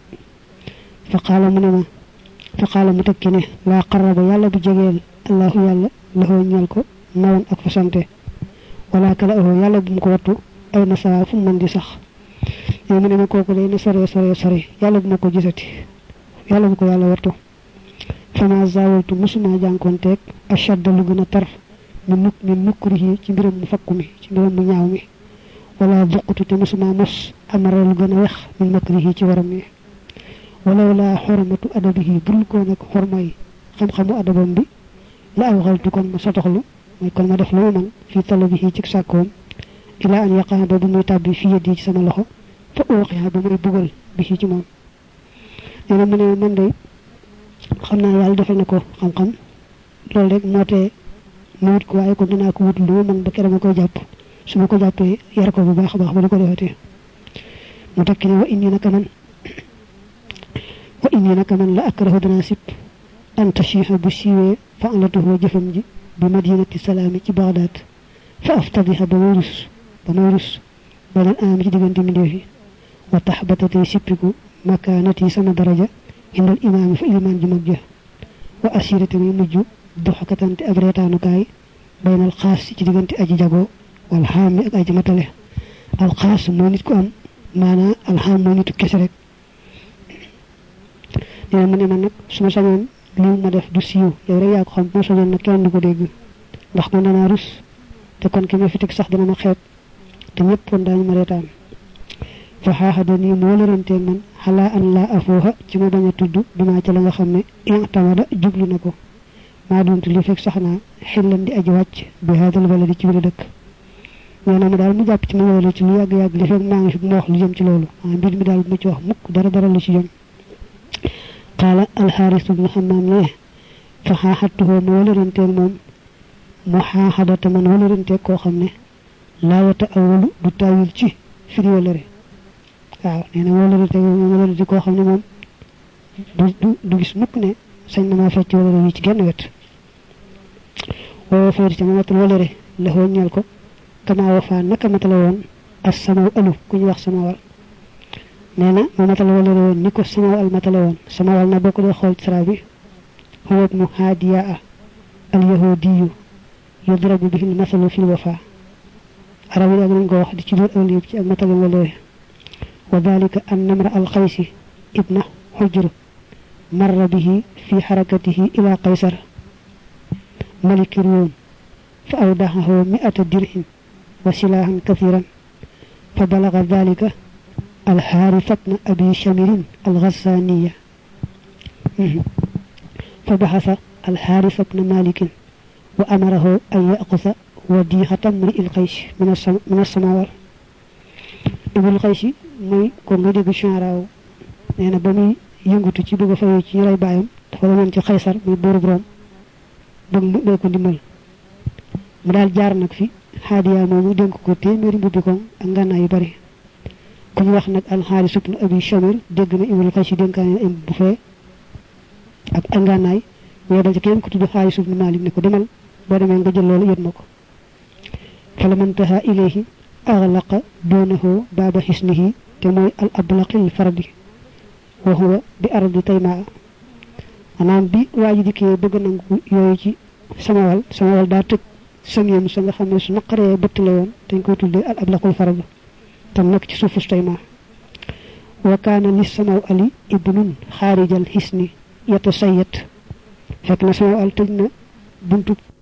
fa qaala mu ne ma fa qaala mu tekki ne laa qaraba yàlla bu jegeel allahu yàlla laxoo ñeel ko nawan ak fa sante wala kala ahoo yàlla bu mu ko wattu ay na saa fu mu mën di sax yow mu ne ma kooku day na sore sore sore yàlla bu ma ko gisati yàlla bu ko yàlla wattu fama zawaltu musuma jànkoonteeg ashadda lu gën a tar mi mukk mi mukkurihi ci mbiram mu fakku mi ci mbiram mu ñaaw mi wala buqutu te musuma mos amara lu gën a wex min makrihi ci waram mi walaw laa xormatu adabihi bul ko nag xormay xam-xamu adabam bi la aw xaltu kon ma sotoxlu mooy kon ma def lu mu man fii talabihi ci sàkkoom ila an yaqaa ba bu muy tàbbi fi yeddi ci sama loxo fa ooxia ba muy bugal bi ci moom nee na mu ne man day xam naa yàlla defal na ko xam-xam loolu rek moo tee ma wut ko waaye kon dinaa ko wut lu mu man ba kere ma koy jàpp su ma ko jàppee yar ko bu baax a baax ba du ko defatee mu tekki ne wa inni naka man wa inni naka man la akrahu danaa sib an tashiha bu siiwee fa alatuhu jëfam ji bi madinati salaami ci Bagdaad fa aftadiha ba may rus ba may rus ba leen aami ci diggante mbindéef yi wa taxbatatay sippiku makaanati sama daraja indal imaami fa ilimaan ji mag ja wa asirate muy mujj doxakatante ak reetaanukaay baynal xaas ci diggante aji jagoo wal xaam ak aji matale al xaas moo nit ku am maanaa al xaam moo nitu kese rek nee na ma ne man nag su ma sañoon lii ma def du siiw yow rek yaa ko xam bu ma sañoon nag kenn du ko dégg ndax man danaa rus te kon ki ma fi teg sax dina ma xeeb te ñëpp kon daañu ma reetaan fa xaaxada nii moo lëranteeg man xalaa an laa afooxa ci ma bañ a tudd damaa ca la nga xam ne intamada jublu na ko maa duntu li fekk sax naa xillan di aji wàcc bi haadal baladi ci biir dëkk nee na ma daal mu jàpp ci ma loolu ci lu yàgg-yàgg li fekk maa ngi fi bu ma wax lu jëm ci loolu ah mbir mi daal bu ma ci wax mukk dara dara lu ci jëm qaala alxaaris ibnu xammaam ne fa xaaxadtuhoo ma walaranteeg moom mu xaaxadata man walaranteeg koo xam ne laa wata awalu du taawil ci firi walare waaw nee na walaranteeg walarante koo xam ne moom du du du gis mukk ne sañ na maa fecc walare yi ci genn wet wa fa ci matal walere la ho ñal ko kama wafa naka matal won as-sama alu ku ñu wax sama wal neena mo matal walere won niko sama al matal won sama wal na bokku do xol sara bi huwa ibn hadiya al yahudi يضرب به المثل في الوفاء عربي لا نغو wax di ci do awli ci ak matal walere وذلك أن امرأ القيس ابن حجر مر به في حركته إلى قيصر ملك الروم فأودعه مئة درهم وسلاحا كثيرا فبلغ ذلك الحارث بن أبي شمر الغسانية فبحث الحارث بن مالك وأمره أن يأخذ وديعة امرئ القيس من السماوات ابن القيس موي كو nga deg chanraw neena bamuy yëngutu ci bëgg fay ci ray bayam dafa won ci xaysar muy boru borom bëgg mu ko dimbal mu dal jaar nak fi hadiya momu denk ko téméri mbubbi ko ak ngana yu bari ku ñu wax nak al haris ibn abi shamir deg na ibn qaysi denkane am bu fe ak nganaay ñu dal ci kenn ku tuddu haris ibn malik ne ko demal bo demé nga jël lolu yët mako falamantaha ilayhi أغلق دونه باب حسنه كموي الأبلق الفردي وهو بأرض تيماء أنا بي واجي كي بغ نانغو يوي سي سماوال سماوال دا تك سميم سnga xamne su naqare bëtt la won dañ ko tuddé al ablaq al farad tam nak ci suufu tayma wa kana lis samaw ali ibnun kharij al hisni yatasayyat fekk na samaw al tejna buntu